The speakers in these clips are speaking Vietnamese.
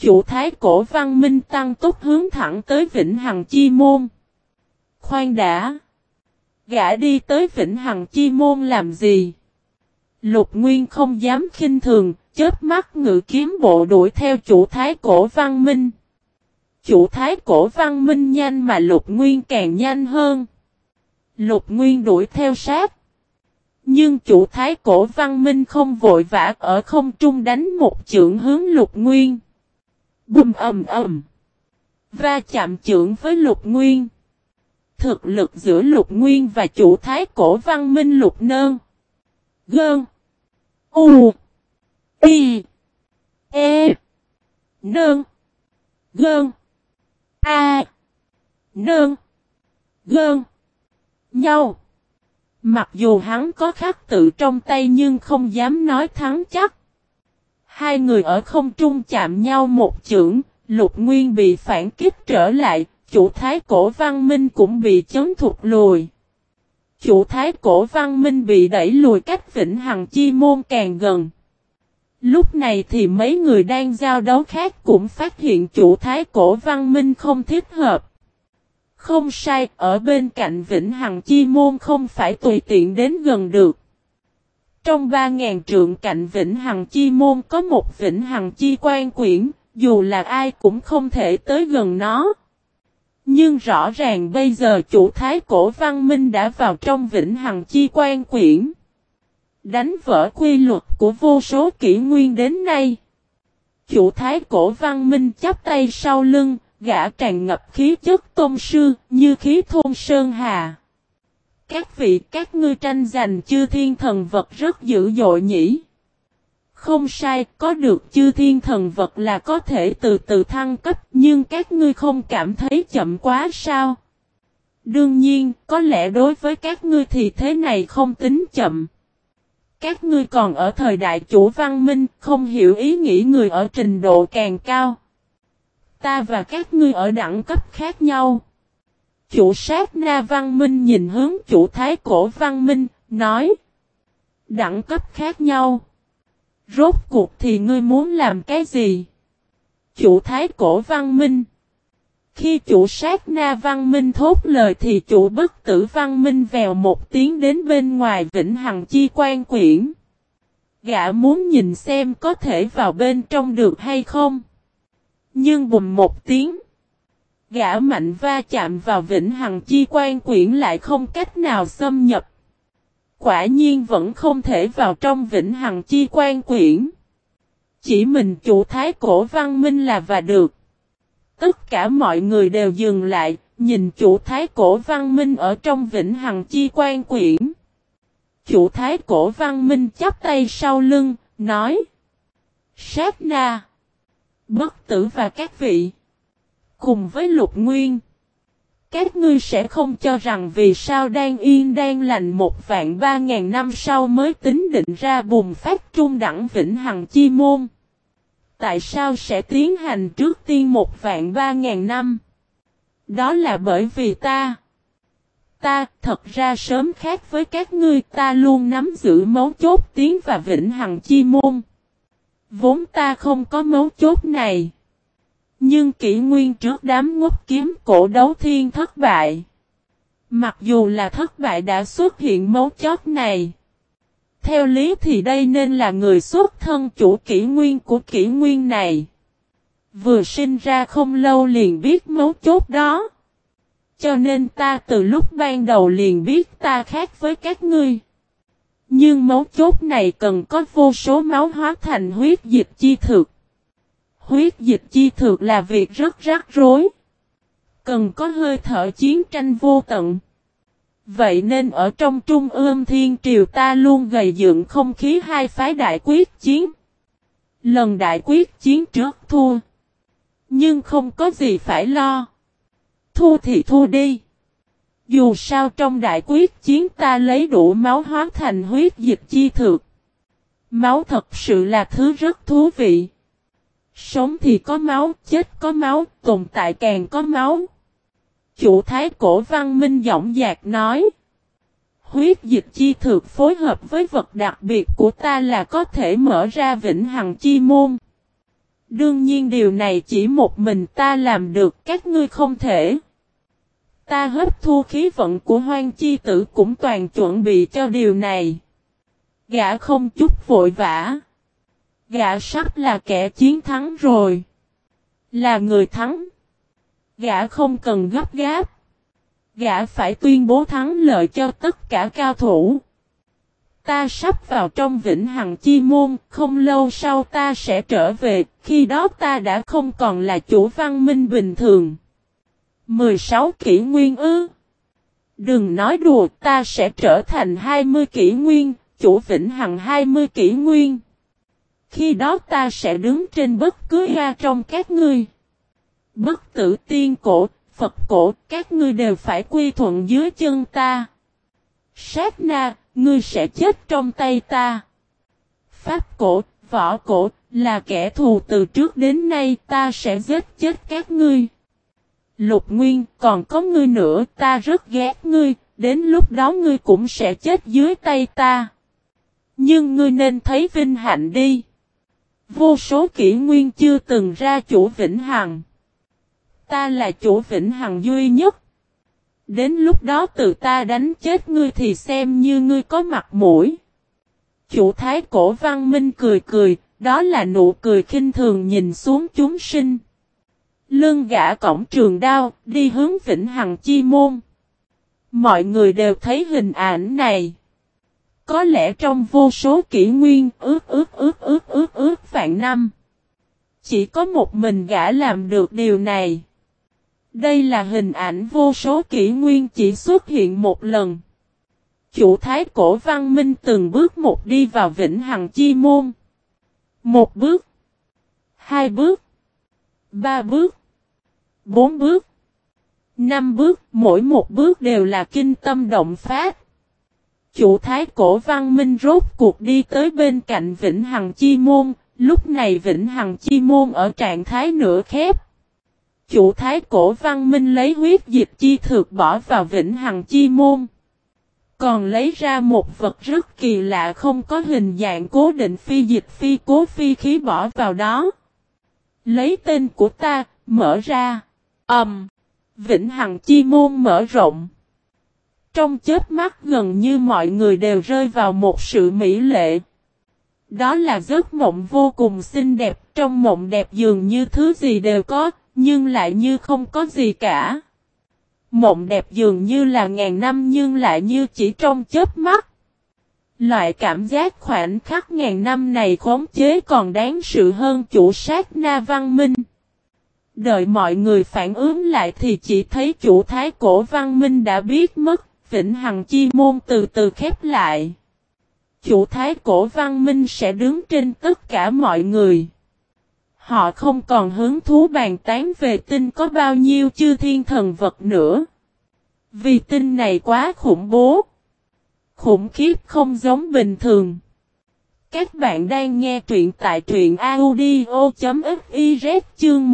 Chủ thái cổ văn minh tăng tốc hướng thẳng tới Vĩnh Hằng Chi Môn. Khoan đã! Gã đi tới Vĩnh Hằng Chi Môn làm gì? Lục Nguyên không dám khinh thường, chớp mắt ngự kiếm bộ đuổi theo chủ thái cổ văn minh. Chủ thái cổ văn minh nhanh mà Lục Nguyên càng nhanh hơn. Lục Nguyên đuổi theo sát. Nhưng chủ thái cổ văn minh không vội vã ở không trung đánh một chưởng hướng Lục Nguyên. Bùm ầm ầm. Va chạm chưởng với Lục Nguyên. Thực lực giữa Lục Nguyên và chủ thái cổ văn minh Lục Nơn. Gơn. U. Y. E. Nơn. Gơn. A. Nơn. Gơn. Nhau. Mặc dù hắn có khắc tự trong tay nhưng không dám nói thắng chắc. Hai người ở không trung chạm nhau một chưởng, Lục Nguyên bị phản kích trở lại, chủ thái cổ văn minh cũng bị chấn thụt lùi. Chủ thái cổ văn minh bị đẩy lùi cách Vĩnh Hằng Chi Môn càng gần. Lúc này thì mấy người đang giao đấu khác cũng phát hiện chủ thái cổ văn minh không thích hợp. Không sai, ở bên cạnh Vĩnh Hằng Chi Môn không phải tùy tiện đến gần được. Trong 3.000 trượng cạnh Vĩnh Hằng Chi Môn có một Vĩnh Hằng Chi Quan Quyển, dù là ai cũng không thể tới gần nó. Nhưng rõ ràng bây giờ chủ thái cổ văn minh đã vào trong Vĩnh Hằng Chi Quan Quyển. Đánh vỡ quy luật của vô số kỷ nguyên đến nay. Chủ thái cổ văn minh chắp tay sau lưng, gã tràn ngập khí chất tôn sư, như khí thôn sơn hà. Các vị các ngươi tranh giành chư thiên thần vật rất dữ dội nhỉ. Không sai, có được chư thiên thần vật là có thể từ từ thăng cấp, nhưng các ngươi không cảm thấy chậm quá sao? Đương nhiên, có lẽ đối với các ngươi thì thế này không tính chậm. Các ngươi còn ở thời đại chủ văn minh, không hiểu ý nghĩ người ở trình độ càng cao. Ta và các ngươi ở đẳng cấp khác nhau. Chủ sát na văn minh nhìn hướng chủ thái cổ văn minh, nói. Đẳng cấp khác nhau. Rốt cuộc thì ngươi muốn làm cái gì? Chủ thái cổ văn minh. Khi chủ sát na văn minh thốt lời thì chủ bất tử văn minh vèo một tiếng đến bên ngoài Vĩnh Hằng Chi Quan Quyển. Gã muốn nhìn xem có thể vào bên trong được hay không. Nhưng bùm một tiếng. Gã mạnh va chạm vào Vĩnh Hằng Chi Quan Quyển lại không cách nào xâm nhập. Quả nhiên vẫn không thể vào trong Vĩnh Hằng Chi Quan Quyển. Chỉ mình chủ thái cổ văn minh là và được. Tất cả mọi người đều dừng lại, nhìn chủ thái cổ văn minh ở trong Vĩnh Hằng Chi Quan Quyển. Chủ thái cổ văn minh chắp tay sau lưng, nói. Sát na. Bất tử và các vị. Cùng với Lục Nguyên. Các ngươi sẽ không cho rằng vì sao đang yên đang lành 1.300.000 năm sau mới tính định ra bùng phát trung đẳng Vĩnh Hằng Chi Môn. Tại sao sẽ tiến hành trước tiên 1.300.000 năm? Đó là bởi vì ta thật ra sớm khác với các ngươi, ta luôn nắm giữ mấu chốt tiến vào Vĩnh Hằng Chi Môn. Vốn ta không có mấu chốt này. Nhưng kỷ nguyên trước đám ngốc kiếm cổ đấu thiên thất bại. Mặc dù là thất bại đã xuất hiện mấu chốt này. Theo lý thì đây nên là người xuất thân chủ kỷ nguyên của kỷ nguyên này. Vừa sinh ra không lâu liền biết mấu chốt đó. Cho nên ta từ lúc ban đầu liền biết ta khác với các ngươi. Nhưng mấu chốt này cần có vô số máu hóa thành huyết dịch chi thực. Huyết dịch chi thực là việc rất rắc rối. Cần có hơi thở chiến tranh vô tận. Vậy nên ở trong Trung ương Thiên Triều ta luôn gầy dựng không khí hai phái đại quyết chiến. Lần đại quyết chiến trước thua. Nhưng không có gì phải lo. Thua thì thua đi. Dù sao trong đại quyết chiến ta lấy đủ máu hóa thành huyết dịch chi thực. Máu thật sự là thứ rất thú vị. Sống thì có máu, chết có máu, tồn tại càng có máu. Chủ thái cổ văn minh giọng dạc nói. Huyết dịch chi thực phối hợp với vật đặc biệt của ta là có thể mở ra Vĩnh Hằng Chi Môn. Đương nhiên điều này chỉ một mình ta làm được, các ngươi không thể. Ta hấp thu khí vận của Hoang Chi Tử cũng toàn chuẩn bị cho điều này. Gã không chút vội vã. Gã sắp là kẻ chiến thắng rồi. Là người thắng. Gã không cần gấp gáp. Gã phải tuyên bố thắng lợi cho tất cả cao thủ. Ta sắp vào trong Vĩnh Hằng Chi Môn, không lâu sau ta sẽ trở về, khi đó ta đã không còn là chủ văn minh bình thường. 16 kỷ nguyên ư? Đừng nói đùa, ta sẽ trở thành 20 kỷ nguyên, chủ Vĩnh Hằng 20 kỷ nguyên. Khi đó ta sẽ đứng trên bất cứ ga trong các ngươi. Bất tử tiên cổ, Phật cổ, các ngươi đều phải quy thuận dưới chân ta. Sát na, ngươi sẽ chết trong tay ta. Pháp cổ, võ cổ, là kẻ thù từ trước đến nay, ta sẽ giết chết các ngươi. Lục Nguyên, còn có ngươi nữa, ta rất ghét ngươi, đến lúc đó ngươi cũng sẽ chết dưới tay ta. Nhưng ngươi nên thấy vinh hạnh đi. Vô số kỷ nguyên chưa từng ra chủ Vĩnh Hằng. Ta là chủ Vĩnh Hằng duy nhất. Đến lúc đó từ ta đánh chết ngươi thì xem như ngươi có mặt mũi. Chủ Thái Cổ Văn Minh cười cười, đó là nụ cười khinh thường nhìn xuống chúng sinh. Lưng gã cổng trường đao, đi hướng Vĩnh Hằng Chi Môn. Mọi người đều thấy hình ảnh này. Có lẽ trong vô số kỷ nguyên, ước vạn năm. Chỉ có một mình gã làm được điều này. Đây là hình ảnh vô số kỷ nguyên chỉ xuất hiện một lần. Chủ Thái Cổ Văn Minh từng bước một đi vào Vĩnh Hằng Chi Môn. Một bước. Hai bước. Ba bước. 4 bước. 5 bước, mỗi một bước đều là kinh tâm động phát. Chủ Thái Cổ Văn Minh rốt cuộc đi tới bên cạnh Vĩnh Hằng Chi Môn, lúc này Vĩnh Hằng Chi Môn ở trạng thái nửa khép. Chủ Thái Cổ Văn Minh lấy huyết dịch chi thực bỏ vào Vĩnh Hằng Chi Môn. Còn lấy ra một vật rất kỳ lạ không có hình dạng cố định phi dịch phi cố phi khí bỏ vào đó. Lấy tên của ta, mở ra. Vĩnh Hằng Chi Môn mở rộng. Trong chớp mắt gần như mọi người đều rơi vào một sự mỹ lệ. Đó là giấc mộng vô cùng xinh đẹp, trong mộng đẹp dường như thứ gì đều có, nhưng lại như không có gì cả. Mộng đẹp dường như là ngàn năm nhưng lại như chỉ trong chớp mắt. Loại cảm giác khoảnh khắc ngàn năm này khống chế còn đáng sợ hơn chủ sát na văn minh. Đợi mọi người phản ứng lại thì chỉ thấy chủ Thái Cổ Văn Minh đã biết mất, Vĩnh Hằng Chi Môn từ từ khép lại. Chủ Thái Cổ Văn Minh sẽ đứng trên tất cả mọi người. Họ không còn hứng thú bàn tán về tin có bao nhiêu chư thiên thần vật nữa. Vì tin này quá khủng bố. Khủng khiếp không giống bình thường. Các bạn đang nghe truyện tại truyện audio.fiz chương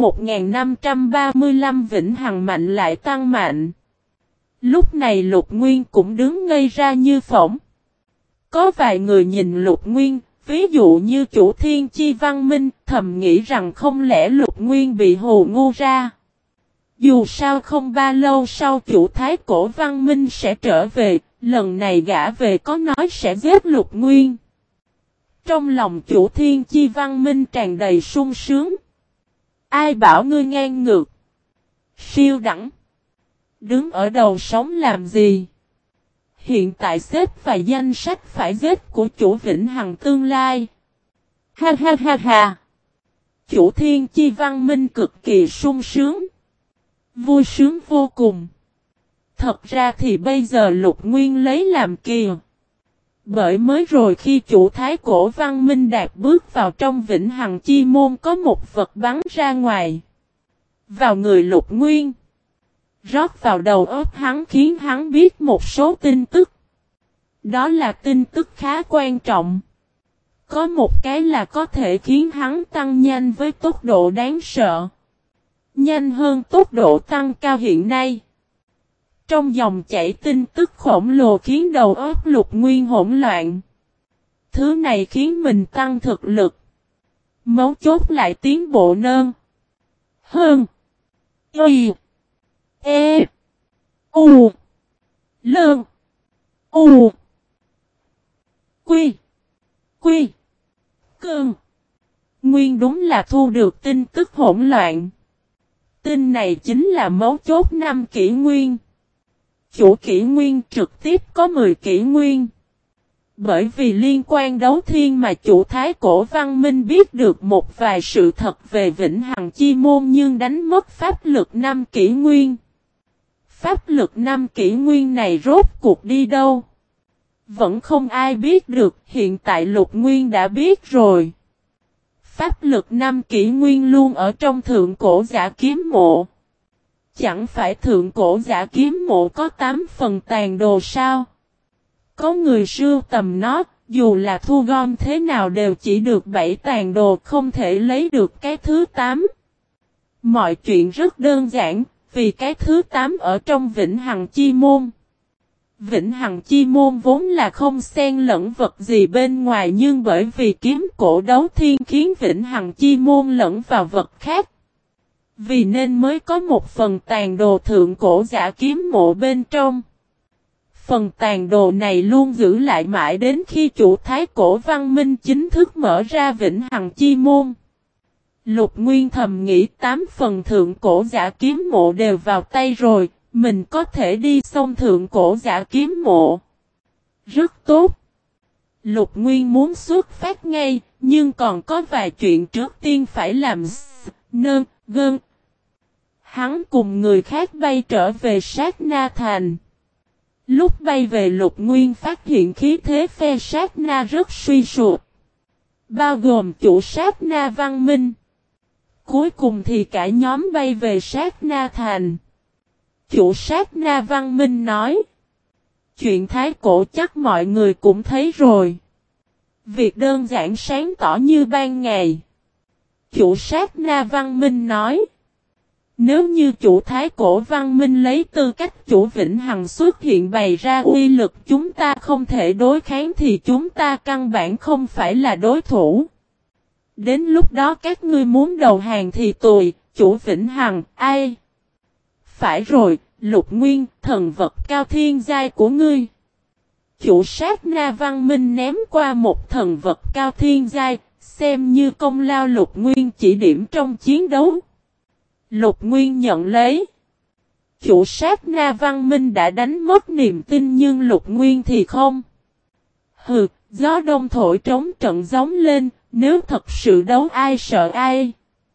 1535 Vĩnh Hằng mạnh lại tăng mạnh. Lúc này Lục Nguyên cũng đứng ngây ra như phỏng. Có vài người nhìn Lục Nguyên, ví dụ như chủ Thiên Chi Văn Minh, thầm nghĩ rằng không lẽ Lục Nguyên bị hồ ngu ra. Dù sao không bao lâu sau chủ Thái Cổ Văn Minh sẽ trở về, lần này gã về có nói sẽ giết Lục Nguyên. Trong lòng chủ Thiên Chi Văn Minh tràn đầy sung sướng. Ai bảo ngươi ngang ngược? Siêu đẳng. Đứng ở đầu sóng làm gì? Hiện tại xếp vào danh sách phải giết của chủ Vĩnh Hằng tương lai. Ha ha ha ha. Chủ Thiên Chi Văn Minh cực kỳ sung sướng. Vui sướng vô cùng. Thật ra thì bây giờ Lục Nguyên lấy làm kỳ. Bởi mới rồi khi chủ Thái Cổ Văn Minh đạp bước vào trong Vĩnh Hằng Chi Môn có một vật bắn ra ngoài. Vào người Lục Nguyên. Rót vào đầu óc hắn khiến hắn biết một số tin tức. Đó là tin tức khá quan trọng. Có một cái là có thể khiến hắn tăng nhanh với tốc độ đáng sợ. Nhanh hơn tốc độ tăng cao hiện nay. Trong dòng chảy tin tức khổng lồ khiến đầu óc Lục Nguyên hỗn loạn. Thứ này khiến mình tăng thực lực. Mấu chốt lại tiến bộ nơn. Hơn. Y. E. U. Lơn. U. Quy. Quy. Cơn. Nguyên đúng là thu được tin tức hỗn loạn. Tin này chính là mấu chốt 5 kỷ nguyên. Chủ kỷ nguyên trực tiếp có 10 kỷ nguyên. Bởi vì liên quan đấu thiên mà chủ thái cổ văn minh biết được một vài sự thật về Vĩnh Hằng Chi Môn nhưng đánh mất pháp lực 5 kỷ nguyên. Pháp lực 5 kỷ nguyên này rốt cuộc đi đâu? Vẫn không ai biết được, hiện tại Lục Nguyên đã biết rồi. Pháp lực 5 kỷ nguyên luôn ở trong thượng cổ giả kiếm mộ. Chẳng phải thượng cổ giả kiếm mộ có 8 phần tàn đồ sao? Có người sưu tầm nó, dù là thu gom thế nào đều chỉ được 7 tàn đồ, không thể lấy được cái thứ 8. Mọi chuyện rất đơn giản, vì cái thứ 8 ở trong Vĩnh Hằng Chi Môn. Vĩnh Hằng Chi Môn vốn là không xen lẫn vật gì bên ngoài nhưng bởi vì kiếm cổ đấu thiên khiến Vĩnh Hằng Chi Môn lẫn vào vật khác. Vì nên mới có một phần tàn đồ thượng cổ giả kiếm mộ bên trong. Phần tàn đồ này luôn giữ lại mãi đến khi chủ thái cổ văn minh chính thức mở ra Vĩnh Hằng Chi Môn. Lục Nguyên thầm nghĩ 8 phần thượng cổ giả kiếm mộ đều vào tay rồi, mình có thể đi xông thượng cổ giả kiếm mộ. Rất tốt. Lục Nguyên muốn xuất phát ngay, nhưng còn có vài chuyện trước tiên phải làm nơn, gơn. Hắn cùng người khác bay trở về Sát Na Thành. Lúc bay về Lục Nguyên phát hiện khí thế phe Sát Na rất suy sụp. Bao gồm chủ Sát Na Văn Minh. Cuối cùng thì cả nhóm bay về Sát Na Thành. Chủ Sát Na Văn Minh nói. Chuyện thái cổ chắc mọi người cũng thấy rồi. Việc đơn giản sáng tỏ như ban ngày. Chủ Sát Na Văn Minh nói. Nếu như chủ thái cổ văn minh lấy tư cách chủ Vĩnh Hằng xuất hiện bày ra uy lực chúng ta không thể đối kháng thì chúng ta căn bản không phải là đối thủ. Đến lúc đó các ngươi muốn đầu hàng thì tùy, chủ Vĩnh Hằng, ai? Phải rồi, Lục Nguyên, thần vật cao thiên giai của ngươi. Chủ Sát Na Văn Minh ném qua một thần vật cao thiên giai, xem như công lao Lục Nguyên chỉ điểm trong chiến đấu. Lục Nguyên nhận lấy. Chủ Sát Na Văn Minh đã đánh mất niềm tin nhưng Lục Nguyên thì không. Hừ, gió đông thổi trống trận giống lên, nếu thật sự đấu ai sợ ai.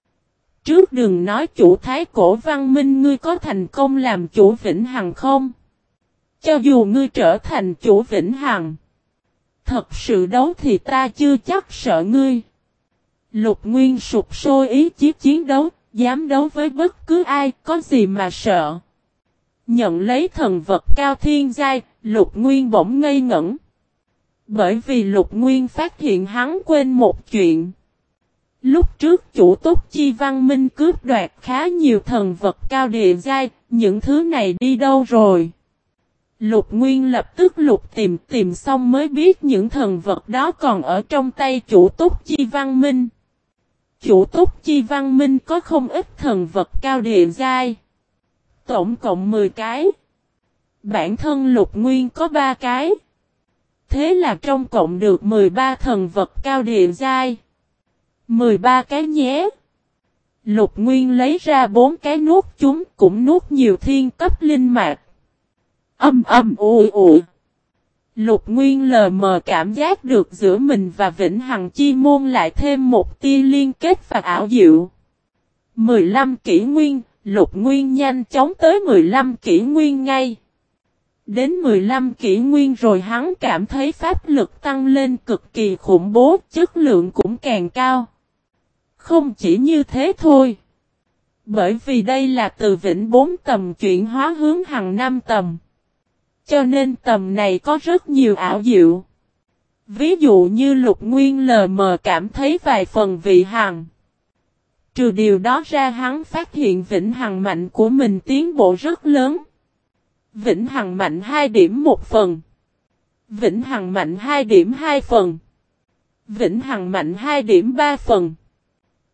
Trước đừng nói chủ thái cổ văn minh ngươi có thành công làm chủ Vĩnh Hằng không? Cho dù ngươi trở thành chủ Vĩnh Hằng. Thật sự đấu thì ta chưa chắc sợ ngươi. Lục Nguyên sụp sôi ý chí chiến đấu. Dám đấu với bất cứ ai, có gì mà sợ. Nhận lấy thần vật cao thiên giai, Lục Nguyên bỗng ngây ngẩn. Bởi vì Lục Nguyên phát hiện hắn quên một chuyện. Lúc trước chủ Túc Chi Văn Minh cướp đoạt khá nhiều thần vật cao địa giai, những thứ này đi đâu rồi? Lục Nguyên lập tức tìm xong mới biết những thần vật đó còn ở trong tay chủ Túc Chi Văn Minh. Chủ Túc Chi Văn Minh có không ít thần vật cao địa giai. Tổng cộng 10 cái. Bản thân Lục Nguyên có 3 cái. Thế là trong cộng được 13 thần vật cao địa giai. 13 cái nhé. Lục Nguyên lấy ra 4 cái nuốt chúng cũng nuốt nhiều thiên cấp linh mạch. Ù. Lục Nguyên lờ mờ cảm giác được giữa mình và Vĩnh Hằng Chi Môn lại thêm một tia liên kết và ảo diệu. 15 kỷ nguyên, Lục Nguyên nhanh chóng tới 15 kỷ nguyên ngay. Đến 15 kỷ nguyên rồi hắn cảm thấy pháp lực tăng lên cực kỳ khủng bố, chất lượng cũng càng cao. Không chỉ như thế thôi. Bởi vì đây là từ Vĩnh 4 tầm chuyển hóa hướng Hằng 5 tầm. Cho nên tầm này có rất nhiều ảo diệu. Ví dụ như Lục Nguyên lờ mờ cảm thấy vài phần vị Hằng. Trừ điều đó ra hắn phát hiện Vĩnh Hằng mạnh của mình tiến bộ rất lớn. Vĩnh Hằng mạnh 2 điểm 1 phần. Vĩnh Hằng mạnh 2 điểm 2 phần. Vĩnh Hằng mạnh 2 điểm 3 phần.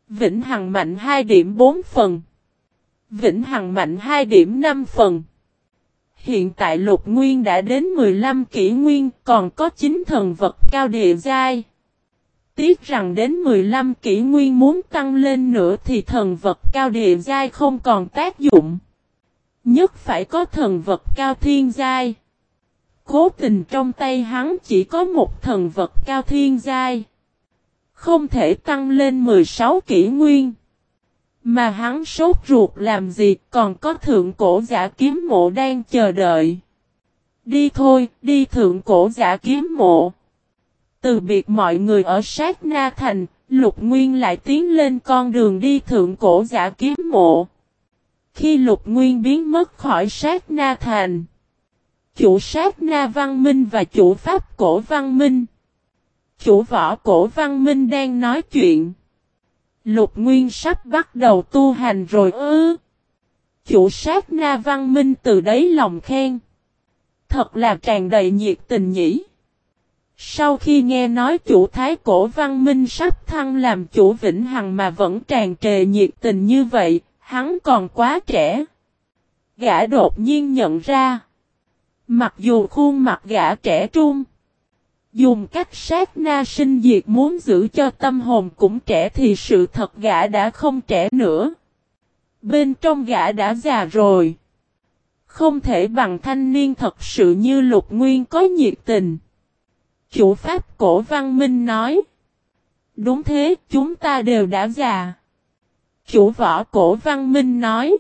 Vĩnh Hằng mạnh 2.4 phần. Vĩnh Hằng mạnh 2.5 phần. Hiện tại Lục Nguyên đã đến 15 kỷ nguyên, còn có 9 thần vật cao địa giai. Tiếc rằng đến 15 kỷ nguyên muốn tăng lên nữa thì thần vật cao địa giai không còn tác dụng. Nhất phải có thần vật cao thiên giai. Cố tình trong tay hắn chỉ có một thần vật cao thiên giai. Không thể tăng lên 16 kỷ nguyên. Mà hắn sốt ruột làm gì, còn có thượng cổ giả kiếm mộ đang chờ đợi. Đi thôi, đi thượng cổ giả kiếm mộ. Từ biệt mọi người ở sát na thành, Lục Nguyên lại tiến lên con đường đi thượng cổ giả kiếm mộ. Khi Lục Nguyên biến mất khỏi sát na thành, chủ sát na văn minh và chủ pháp cổ văn minh, chủ võ cổ văn minh đang nói chuyện. Lục Nguyên sắp bắt đầu tu hành rồi ư. Chủ sát na văn minh từ đáy lòng khen. Thật là tràn đầy nhiệt tình nhỉ. Sau khi nghe nói chủ thái cổ văn minh sắp thăng làm chủ Vĩnh Hằng mà vẫn tràn trề nhiệt tình như vậy, hắn còn quá trẻ. Gã đột nhiên nhận ra. Mặc dù khuôn mặt gã trẻ trung, dùng cách sát na sinh diệt muốn giữ cho tâm hồn cũng trẻ thì sự thật gã đã không trẻ nữa. Bên trong gã đã già rồi. Không thể bằng thanh niên thật sự như Lục Nguyên có nhiệt tình. Chủ pháp cổ văn minh nói. Đúng thế, chúng ta đều đã già. Chủ võ cổ văn minh nói.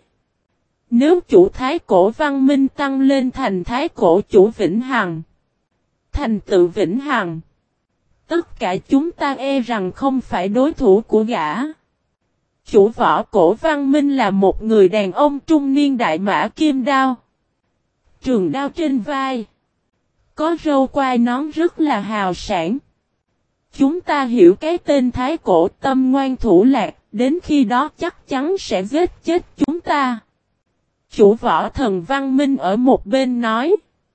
Nếu chủ thái cổ văn minh tăng lên thành thái cổ chủ Vĩnh Hằng, thành tựu Vĩnh Hằng, tất cả chúng ta e rằng không phải đối thủ của gã. Chủ võ cổ văn minh là một người đàn ông trung niên đại mã kim đao, trường đao trên vai, có râu quai nón rất là hào sản. Chúng ta hiểu cái tên thái cổ tâm ngoan thủ lạc, đến khi đó chắc chắn sẽ giết chết chúng ta. Chủ võ thần văn minh ở một bên nói.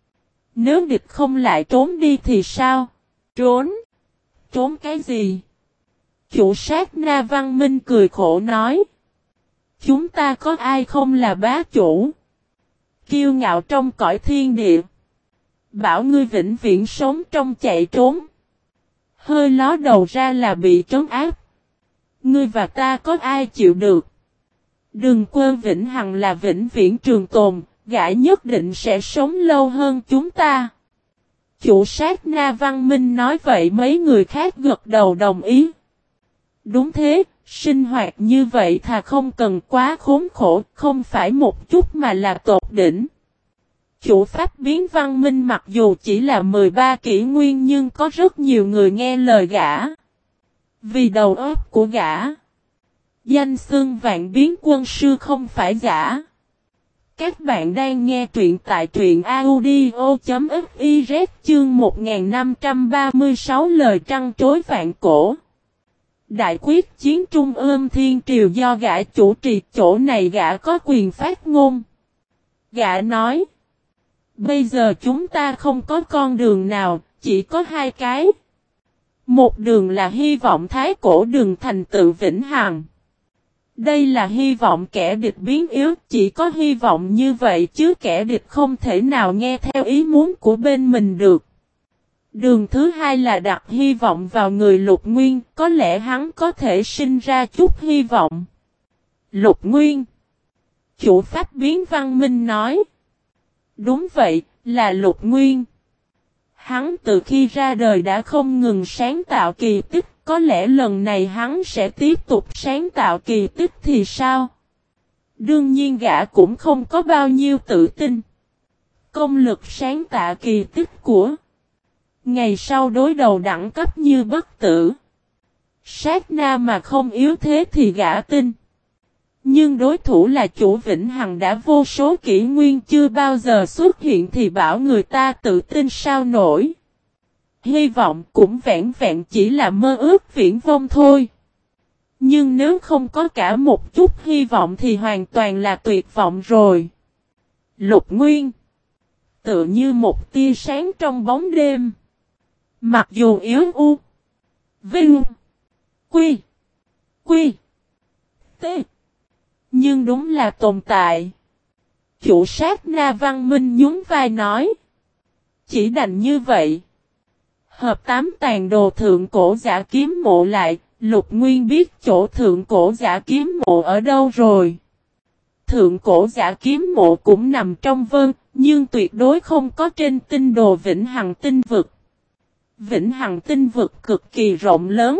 Nếu địch không lại trốn đi thì sao? Trốn? Trốn cái gì? Chủ sát na văn minh cười khổ nói. Chúng ta có ai không là bá chủ? Kiêu ngạo trong cõi thiên địa. Bảo ngươi vĩnh viễn sống trong chạy trốn. Hơi ló đầu ra là bị trấn áp. Ngươi và ta có ai chịu được? Đừng quên Vĩnh Hằng là vĩnh viễn trường tồn, gã nhất định sẽ sống lâu hơn chúng ta. Chủ sát na văn minh nói vậy mấy người khác gật đầu đồng ý. Đúng thế, sinh hoạt như vậy thà không cần quá khốn khổ, không phải một chút mà là tột đỉnh. Chủ pháp biến văn minh mặc dù chỉ là 13 kỷ nguyên nhưng có rất nhiều người nghe lời gã. Vì đầu óc của gã, danh xưng vạn biến quân sư không phải giả. Các bạn đang nghe truyện tại truyện audio.fiz chương 1536 lời trăn trối vạn cổ. Đại quyết chiến trung ương thiên triều do gã chủ trì, chỗ này gã có quyền phát ngôn. Gã nói, bây giờ chúng ta không có con đường nào, chỉ có hai cái. Một đường là hy vọng thái cổ đường thành tựu Vĩnh Hằng. Đây là hy vọng kẻ địch biến yếu, chỉ có hy vọng như vậy chứ kẻ địch không thể nào nghe theo ý muốn của bên mình được. Đường thứ hai là đặt hy vọng vào người Lục Nguyên, có lẽ hắn có thể sinh ra chút hy vọng. Lục Nguyên. Chủ pháp biến văn minh nói. Đúng vậy, là Lục Nguyên. Hắn từ khi ra đời đã không ngừng sáng tạo kỳ tích, có lẽ lần này hắn sẽ tiếp tục sáng tạo kỳ tích thì sao? Đương nhiên gã cũng không có bao nhiêu tự tin. Công lực sáng tạo kỳ tích của ngày sau đối đầu đẳng cấp như bất tử. Sát na mà không yếu thế thì gã tin. Nhưng đối thủ là chủ Vĩnh Hằng đã vô số kỷ nguyên chưa bao giờ xuất hiện thì bảo người ta tự tin sao nổi. Hy vọng cũng vẹn vẹn chỉ là mơ ước viển vông thôi. Nhưng nếu không có cả một chút hy vọng thì hoàn toàn là tuyệt vọng rồi. Lục Nguyên. Tự như một tia sáng trong bóng đêm. Mặc dù yếu u. Vinh. Quy. T. Nhưng đúng là tồn tại. Chủ sát na văn minh nhún vai nói. Chỉ đành như vậy. Hợp 8 tàn đồ thượng cổ giả kiếm mộ lại, Lục Nguyên biết chỗ thượng cổ giả kiếm mộ ở đâu rồi. Thượng cổ giả kiếm mộ cũng nằm trong vân, nhưng tuyệt đối không có trên tinh đồ Vĩnh Hằng tinh vực. Vĩnh Hằng tinh vực cực kỳ rộng lớn.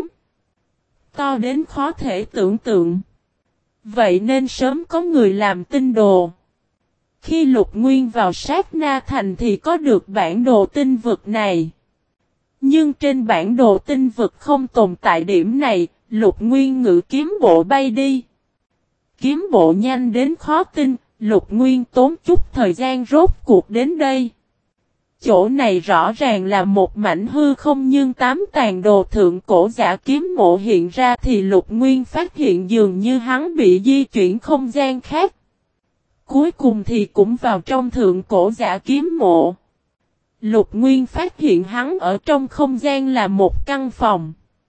To đến khó thể tưởng tượng. Vậy nên sớm có người làm tinh đồ. Khi Lục Nguyên vào sát na thành thì có được bản đồ tinh vực này. Nhưng trên bản đồ tinh vực không tồn tại điểm này, Lục Nguyên ngự kiếm bộ bay đi. Kiếm bộ nhanh đến khó tin, Lục Nguyên tốn chút thời gian rốt cuộc đến đây. Chỗ này rõ ràng là một mảnh hư không nhưng 8 tàn đồ thượng cổ giả kiếm mộ hiện ra thì Lục Nguyên phát hiện dường như hắn bị di chuyển không gian khác. Cuối cùng thì cũng vào trong thượng cổ giả kiếm mộ. Lục Nguyên phát hiện hắn ở trong không gian là một căn phòng.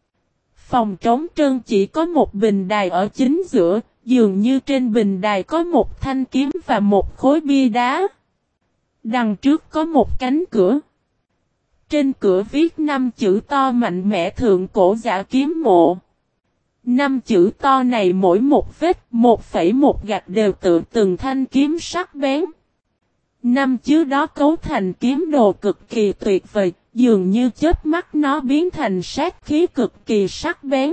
Phòng trống trơn chỉ có một bình đài ở chính giữa, dường như trên bình đài có một thanh kiếm và một khối bia đá. Đằng trước có một cánh cửa. Trên cửa viết 5 chữ to mạnh mẽ thượng cổ giả kiếm mộ. 5 chữ to này mỗi một vết 1,1 gạch đều tự từng thanh kiếm sắc bén. 5 chữ đó cấu thành kiếm đồ cực kỳ tuyệt vời, dường như chớp mắt nó biến thành sát khí cực kỳ sắc bén.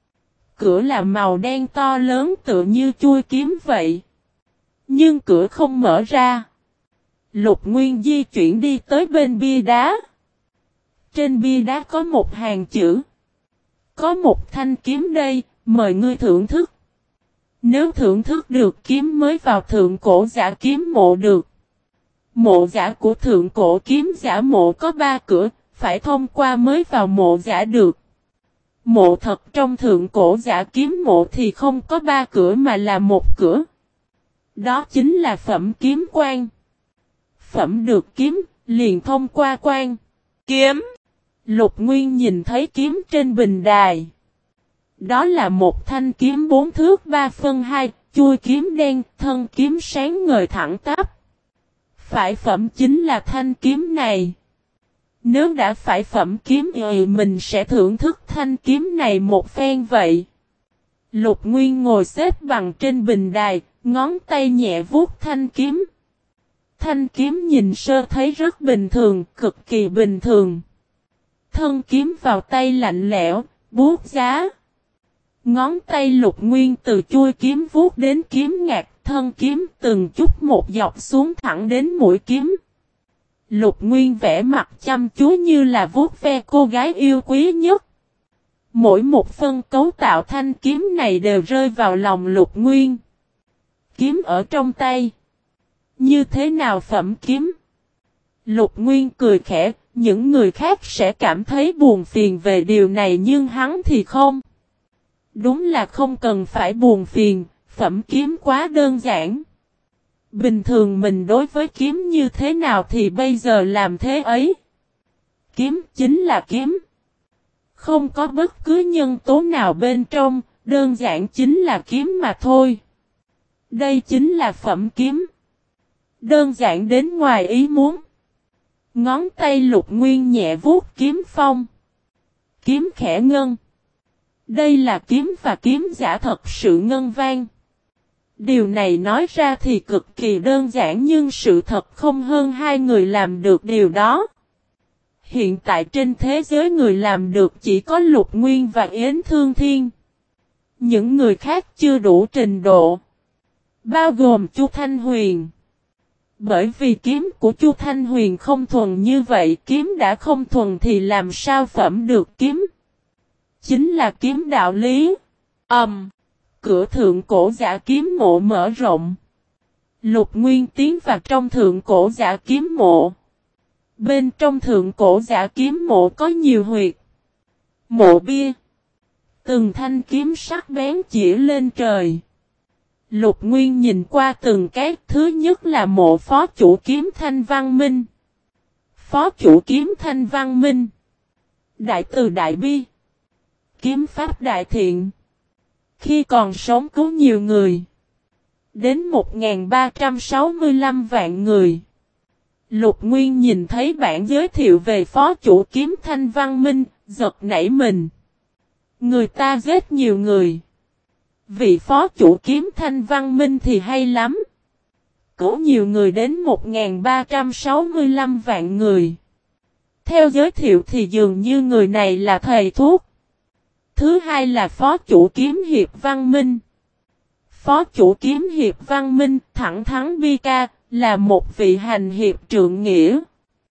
Cửa là màu đen to lớn tựa như chui kiếm vậy. Nhưng cửa không mở ra. Lục Nguyên di chuyển đi tới bên bia đá. Trên bia đá có một hàng chữ. Có một thanh kiếm đây, mời ngươi thưởng thức. Nếu thưởng thức được kiếm mới vào thượng cổ giả kiếm mộ được. Mộ giả của thượng cổ kiếm giả mộ có 3 cửa, phải thông qua mới vào mộ giả được. Mộ thật trong thượng cổ giả kiếm mộ thì không có 3 cửa mà là một cửa. Đó chính là phẩm kiếm quan. Phẩm được kiếm, liền thông qua quan. Kiếm. Lục Nguyên nhìn thấy kiếm trên bình đài. Đó là một thanh kiếm 4 thước 3/2, chui kiếm đen, thân kiếm sáng ngời thẳng tắp. Phải phẩm chính là thanh kiếm này. Nếu đã phải phẩm kiếm thì mình sẽ thưởng thức thanh kiếm này một phen vậy. Lục Nguyên ngồi xếp bằng trên bình đài, ngón tay nhẹ vuốt thanh kiếm. Thanh kiếm nhìn sơ thấy rất bình thường, cực kỳ bình thường. Thân kiếm vào tay lạnh lẽo, buốt giá. Ngón tay Lục Nguyên từ chui kiếm vuốt đến kiếm ngạc, thân kiếm từng chút một dọc xuống thẳng đến mũi kiếm. Lục Nguyên vẽ mặt chăm chú như là vuốt ve cô gái yêu quý nhất. Mỗi một phân cấu tạo thanh kiếm này đều rơi vào lòng Lục Nguyên. Kiếm ở trong tay. Như thế nào phẩm kiếm? Lục Nguyên cười khẽ, những người khác sẽ cảm thấy buồn phiền về điều này nhưng hắn thì không. Đúng là không cần phải buồn phiền, phẩm kiếm quá đơn giản. Bình thường mình đối với kiếm như thế nào thì bây giờ làm thế ấy. Kiếm chính là kiếm. Không có bất cứ nhân tố nào bên trong, đơn giản chính là kiếm mà thôi. Đây chính là phẩm kiếm. Đơn giản đến ngoài ý muốn. Ngón tay Lục Nguyên nhẹ vuốt kiếm phong. Kiếm khẽ ngân. Đây là kiếm và kiếm giả thật sự ngân vang. Điều này nói ra thì cực kỳ đơn giản nhưng sự thật không hơn hai người làm được điều đó. Hiện tại trên thế giới người làm được chỉ có Lục Nguyên và Yến Thương Thiên. Những người khác chưa đủ trình độ. Bao gồm Chu Thanh Huyền. Bởi vì kiếm của Chu Thanh Huyền không thuần như vậy, kiếm đã không thuần thì làm sao phẩm được kiếm? Chính là kiếm đạo lý. Cửa thượng cổ giả kiếm mộ mở rộng. Lục Nguyên tiến vào trong thượng cổ giả kiếm mộ. Bên trong thượng cổ giả kiếm mộ có nhiều huyệt. Mộ bia. Từng thanh kiếm sắc bén chỉ lên trời. Lục Nguyên nhìn qua từng cái, thứ nhất là mộ phó chủ kiếm Thanh Văn Minh. Phó chủ kiếm Thanh Văn Minh. Đại từ đại bi. Kiếm pháp đại thiện. Khi còn sống cứu nhiều người. Đến 1365 vạn người. Lục Nguyên nhìn thấy bản giới thiệu về phó chủ kiếm Thanh Văn Minh, giật nảy mình. Người ta giết nhiều người. Vị phó chủ kiếm Thanh Văn Minh thì hay lắm. Cứu nhiều người đến 1365 vạn người. Theo giới thiệu thì dường như người này là thầy thuốc. Thứ hai là phó chủ kiếm Hiệp Văn Minh. Phó chủ kiếm Hiệp Văn Minh thẳng thắn bi ca, là một vị hành hiệp trượng nghĩa.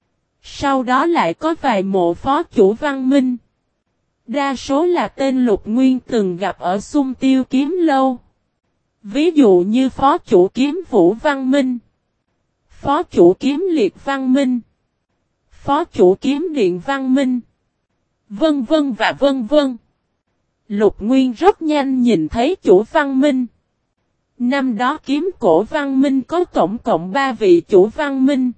Sau đó lại có vài mộ phó chủ Văn Minh. Đa số là tên Lục Nguyên từng gặp ở Xung Tiêu Kiếm Lâu. Ví dụ như phó chủ kiếm Vũ Văn Minh, phó chủ kiếm Liệt Văn Minh, phó chủ kiếm Điện Văn Minh, vân vân và vân vân. Lục Nguyên rất nhanh nhìn thấy chủ Văn Minh. Năm đó kiếm cổ Văn Minh có tổng cộng 3 vị chủ Văn Minh.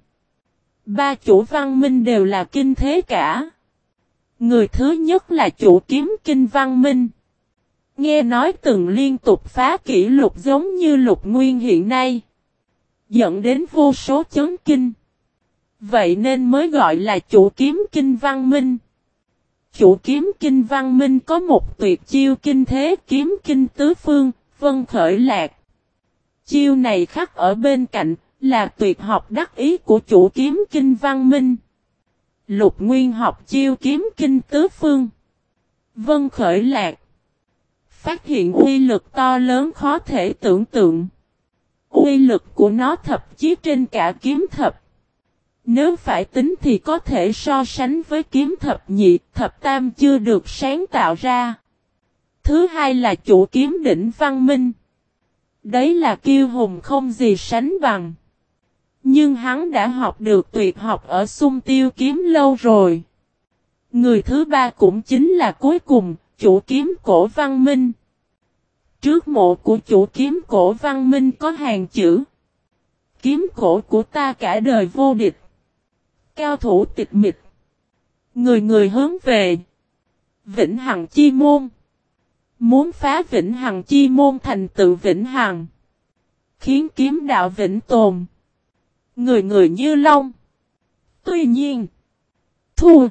3 chủ Văn Minh đều là kinh thế cả. Người thứ nhất là chủ kiếm Kinh Văn Minh. Nghe nói từng liên tục phá kỷ lục giống như Lục Nguyên hiện nay. Dẫn đến vô số chấn kinh. Vậy nên mới gọi là chủ kiếm Kinh Văn Minh. Chủ kiếm Kinh Văn Minh có một tuyệt chiêu kinh thế kiếm kinh tứ phương, vân khởi lạc. Chiêu này khắc ở bên cạnh, là tuyệt học đắc ý của chủ kiếm Kinh Văn Minh. Lục Nguyên học chiêu kiếm kinh tứ phương, vân khởi lạc. Phát hiện uy lực to lớn khó thể tưởng tượng. Uy lực của nó thậm chí trên cả kiếm thập. Nếu phải tính thì có thể so sánh với kiếm thập nhị, thập tam chưa được sáng tạo ra. Thứ hai là chủ kiếm Đỉnh Văn Minh. Đấy là kiêu hùng không gì sánh bằng. Nhưng hắn đã học được tuyệt học ở Xung Tiêu Kiếm Lâu rồi. Người thứ ba cũng chính là cuối cùng, chủ kiếm Cổ Văn Minh. Trước mộ của chủ kiếm Cổ Văn Minh có hàng chữ: kiếm cổ của ta cả đời vô địch, cao thủ tịch mịch, người người hướng về Vĩnh Hằng Chi Môn. Muốn phá Vĩnh Hằng Chi Môn thành tựu vĩnh hằng, khiến kiếm đạo vĩnh tồn, người người như long. Tuy nhiên, thua,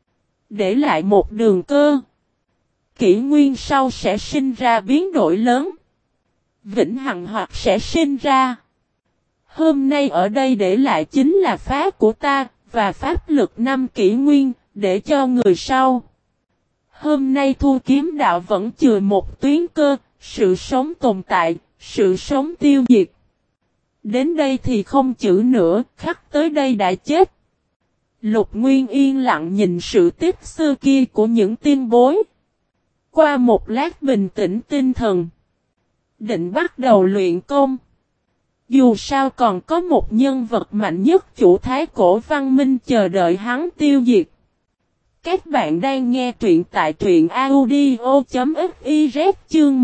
để lại một đường cơ. Kỷ nguyên sau sẽ sinh ra biến đổi lớn. Vĩnh hằng hoặc sẽ sinh ra. Hôm nay ở đây để lại chính là pháp của ta, và pháp lực 5 kỷ nguyên, để cho người sau. Hôm nay thu kiếm đạo vẫn chừa một tuyến cơ, sự sống tồn tại, sự sống tiêu diệt. Đến đây thì không chữ nữa, khắc tới đây đã chết. Lục Nguyên yên lặng nhìn sự tiếp xưa kia của những tiên bối. Qua một lát bình tĩnh tinh thần, định bắt đầu luyện công. Dù sao còn có một nhân vật mạnh nhất chủ Thái Cổ Văn Minh chờ đợi hắn tiêu diệt. Các bạn đang nghe truyện tại truyện audio.fiz chương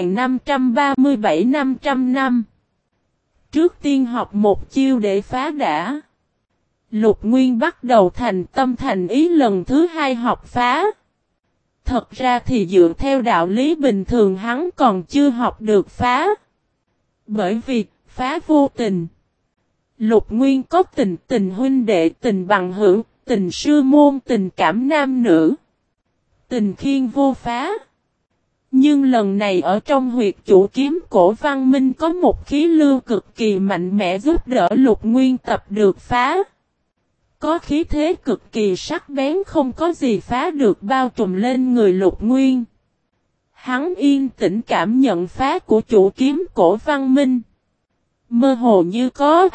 1537-500 năm. Trước tiên học một chiêu để phá đã. Lục Nguyên bắt đầu thành tâm thành ý lần thứ hai học phá. Thật ra thì dựa theo đạo lý bình thường hắn còn chưa học được phá. Bởi vì phá vô tình. Lục Nguyên có tình huynh đệ, tình bằng hữu, tình sư môn, tình cảm nam nữ. Tình khiên vô phá. Nhưng lần này ở trong huyệt chủ kiếm Cổ Văn Minh có một khí lưu cực kỳ mạnh mẽ giúp đỡ Lục Nguyên tập được phá. Có khí thế cực kỳ sắc bén không có gì phá được bao trùm lên người Lục Nguyên. Hắn yên tĩnh cảm nhận phá của chủ kiếm Cổ Văn Minh. Mơ hồ như có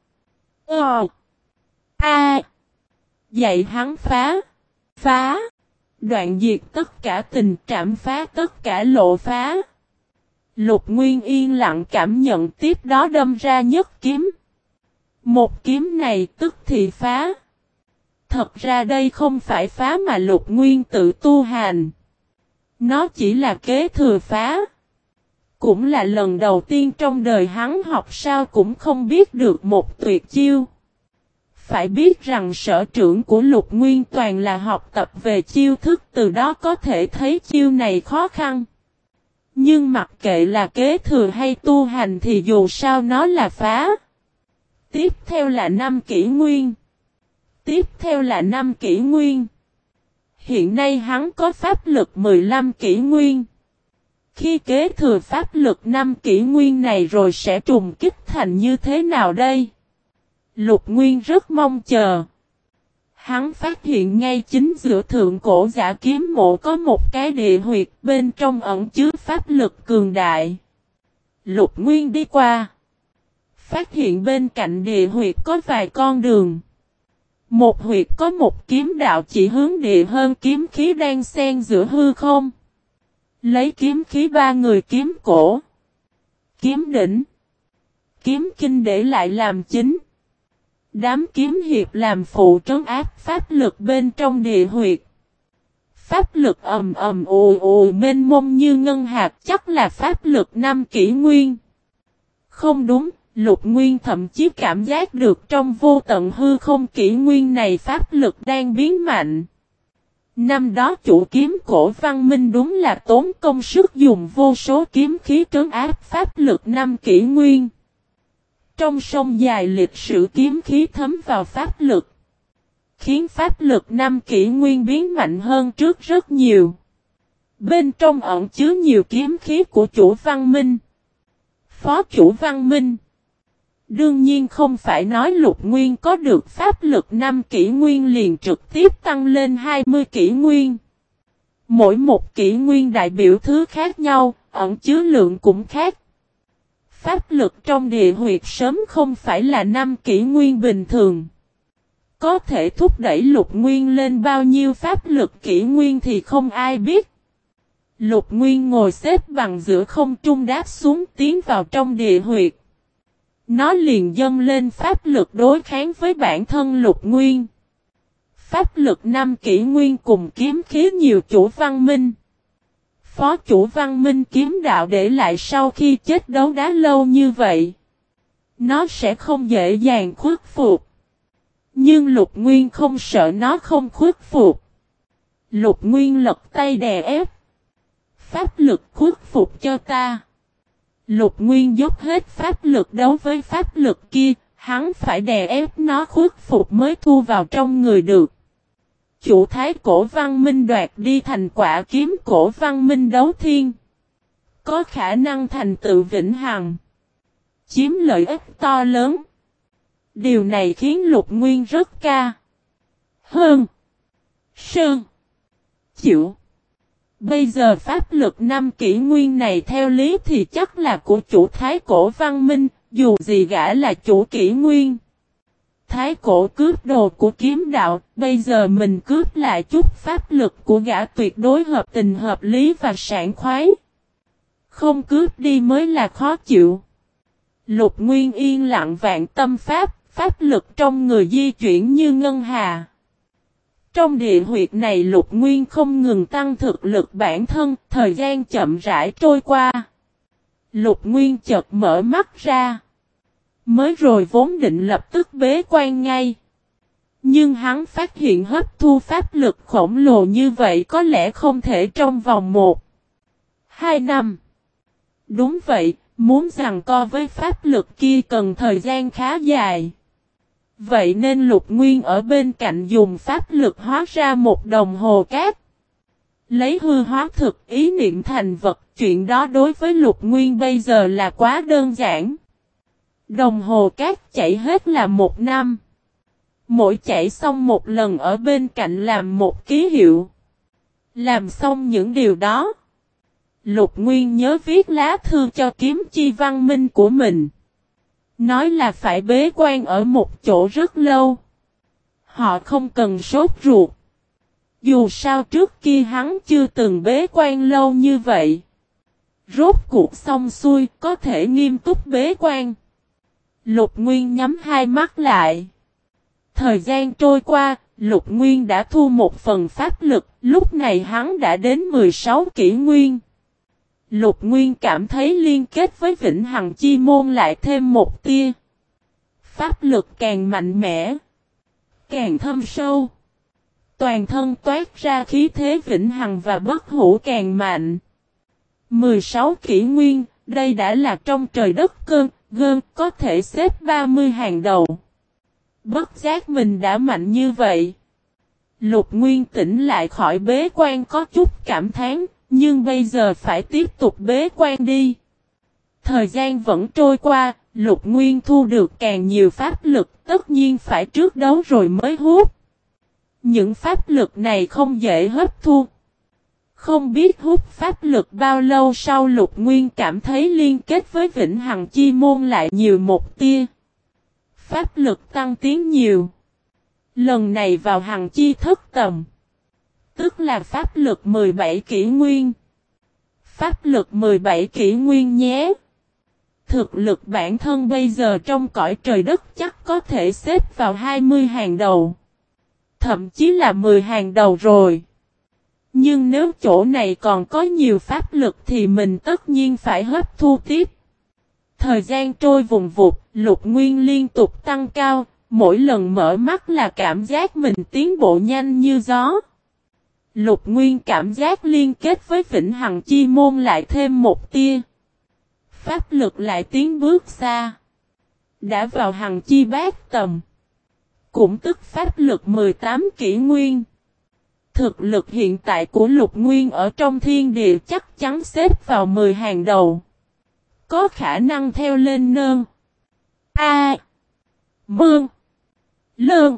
dạy hắn phá, đoạn diệt tất cả tình, trảm phá tất cả lộ phá. Lục Nguyên yên lặng cảm nhận, tiếp đó đâm ra nhất kiếm. Một kiếm này tức thì phá. Thật ra đây không phải phá mà Lục Nguyên tự tu hành. Nó chỉ là kế thừa phá. Cũng là lần đầu tiên trong đời hắn học sao cũng không biết được một tuyệt chiêu. Phải biết rằng sở trường của Lục Nguyên toàn là học tập về chiêu thức, từ đó có thể thấy chiêu này khó khăn. Nhưng mặc kệ là kế thừa hay tu hành thì dù sao nó là phá. Tiếp theo là năm kỷ nguyên. Tiếp theo là năm kỷ nguyên. Hiện nay hắn có pháp lực 15 kỷ nguyên. Khi kế thừa pháp lực 5 kỷ nguyên này rồi sẽ trùng kích thành như thế nào đây? Lục Nguyên rất mong chờ. Hắn phát hiện ngay chính giữa thượng cổ giả kiếm mộ có một cái địa huyệt bên trong ẩn chứa pháp lực cường đại. Lục Nguyên đi qua. Phát hiện bên cạnh địa huyệt có vài con đường. Một huyệt có một kiếm đạo chỉ hướng địa hơn kiếm khí đang xen giữa hư không. Lấy kiếm khí ba người kiếm cổ, kiếm đỉnh, kiếm kinh để lại làm chính. Đám kiếm hiệp làm phụ trấn áp pháp lực bên trong địa huyệt. Pháp lực ầm ầm ồ ồ mênh mông như ngân hạt chắc là pháp lực 5 kỷ nguyên. Không đúng, Lục Nguyên thậm chí cảm giác được trong vô tận hư không kỷ nguyên này pháp lực đang biến mạnh. Năm đó chủ kiếm cổ văn minh đúng là tốn công sức dùng vô số kiếm khí trấn áp pháp lực 5 kỷ nguyên. Trong sông dài lịch sử kiếm khí thấm vào pháp lực, khiến pháp lực 5 kỷ nguyên biến mạnh hơn trước rất nhiều. Bên trong ẩn chứa nhiều kiếm khí của chủ văn minh, phó chủ văn minh. Đương nhiên không phải nói Lục Nguyên có được pháp lực 5 kỷ nguyên liền trực tiếp tăng lên 20 kỷ nguyên. Mỗi một kỷ nguyên đại biểu thứ khác nhau, ẩn chứa lượng cũng khác. Pháp lực trong địa huyệt sớm không phải là 5 kỷ nguyên bình thường. Có thể thúc đẩy Lục Nguyên lên bao nhiêu pháp lực kỷ nguyên thì không ai biết. Lục Nguyên ngồi xếp bằng giữa không trung đáp xuống tiến vào trong địa huyệt. Nó liền dâng lên pháp lực đối kháng với bản thân Lục Nguyên. Pháp lực 5 kỷ nguyên cùng kiếm khí nhiều chủ văn minh. Phó chủ văn minh kiếm đạo để lại sau khi chết đấu đá lâu như vậy. Nó sẽ không dễ dàng khuất phục. Nhưng Lục Nguyên không sợ nó không khuất phục. Lục Nguyên lật tay đè ép. Pháp lực khuất phục cho ta. Lục Nguyên dốc hết pháp lực đấu với pháp lực kia, hắn phải đè ép nó khuất phục mới thu vào trong người được. Chủ thái cổ văn minh đoạt đi thành quả kiếm cổ văn minh đấu thiên. Có khả năng thành tựu vĩnh hằng. Chiếm lợi ích to lớn. Điều này khiến Lục Nguyên rất ca. Hơn. Sơn. Chịu. Bây giờ pháp lực 5 kỷ nguyên này theo lý thì chắc là của chủ thái cổ văn minh, dù gì gã là chủ kỷ nguyên. Thái cổ cướp đồ của kiếm đạo, bây giờ mình cướp lại chút pháp lực của gã tuyệt đối hợp tình hợp lý và sảng khoái. Không cướp đi mới là khó chịu. Lục Nguyên yên lặng vạn tâm pháp, pháp lực trong người di chuyển như ngân hà. Trong địa huyệt này Lục Nguyên không ngừng tăng thực lực bản thân, thời gian chậm rãi trôi qua. Lục Nguyên chợt mở mắt ra. Mới rồi vốn định lập tức bế quan ngay. Nhưng hắn phát hiện hấp thu pháp lực khổng lồ như vậy có lẽ không thể trong vòng 1-2 năm. Đúng vậy, muốn giằng co với pháp lực kia cần thời gian khá dài. Vậy nên Lục Nguyên ở bên cạnh dùng pháp lực hóa ra một đồng hồ cát. Lấy hư hóa thực ý niệm thành vật, chuyện đó đối với Lục Nguyên bây giờ là quá đơn giản. Đồng hồ cát chạy hết là 1 năm. Mỗi chạy xong một lần ở bên cạnh làm một ký hiệu. Làm xong những điều đó. Lục Nguyên nhớ viết lá thư cho kiếm chi văn minh của mình. Nói là phải bế quan ở một chỗ rất lâu. Họ không cần sốt ruột. Dù sao trước kia hắn chưa từng bế quan lâu như vậy. Rốt cuộc xong xuôi có thể nghiêm túc bế quan. Lục Nguyên nhắm hai mắt lại. Thời gian trôi qua, Lục Nguyên đã thu một phần pháp lực, lúc này hắn đã đến 16 kỷ nguyên. Lục Nguyên cảm thấy liên kết với Vĩnh Hằng Chi Môn lại thêm một tia. Pháp lực càng mạnh mẽ, càng thâm sâu. Toàn thân toát ra khí thế vĩnh hằng và bất hủ càng mạnh. 16 kỷ nguyên, đây đã là trong trời đất cơn, gơn, có thể xếp 30 hàng đầu. Bất giác mình đã mạnh như vậy. Lục Nguyên tỉnh lại khỏi bế quan có chút cảm thán, nhưng bây giờ phải tiếp tục bế quan đi. Thời gian vẫn trôi qua, Lục Nguyên thu được càng nhiều pháp lực, tất nhiên phải trước đấu rồi mới hút. Những pháp lực này không dễ hấp thu. Không biết hút pháp lực bao lâu sau Lục Nguyên cảm thấy liên kết với Vĩnh Hằng Chi Môn lại nhiều một tia. Pháp lực tăng tiến nhiều. Lần này vào Hằng Chi thất tầm. Tức là pháp lực 17 kỷ nguyên. Pháp lực 17 kỷ nguyên nhé. Thực lực bản thân bây giờ trong cõi trời đất chắc có thể xếp vào 20 hàng đầu. Thậm chí là 10 hàng đầu rồi. Nhưng nếu chỗ này còn có nhiều pháp lực thì mình tất nhiên phải hấp thu tiếp. Thời gian trôi vùng vụt, Lục Nguyên liên tục tăng cao, mỗi lần mở mắt là cảm giác mình tiến bộ nhanh như gió. Lục Nguyên cảm giác liên kết với Vĩnh Hằng Chi Môn lại thêm một tia. Pháp lực lại tiến bước xa. Đã vào Hằng Chi Bát tầm. Cũng tức pháp lực 18 kỷ nguyên. Thực lực hiện tại của Lục Nguyên ở trong thiên địa chắc chắn xếp vào 10 hàng đầu. Có khả năng theo lên nơn. A. Mương. Lơn.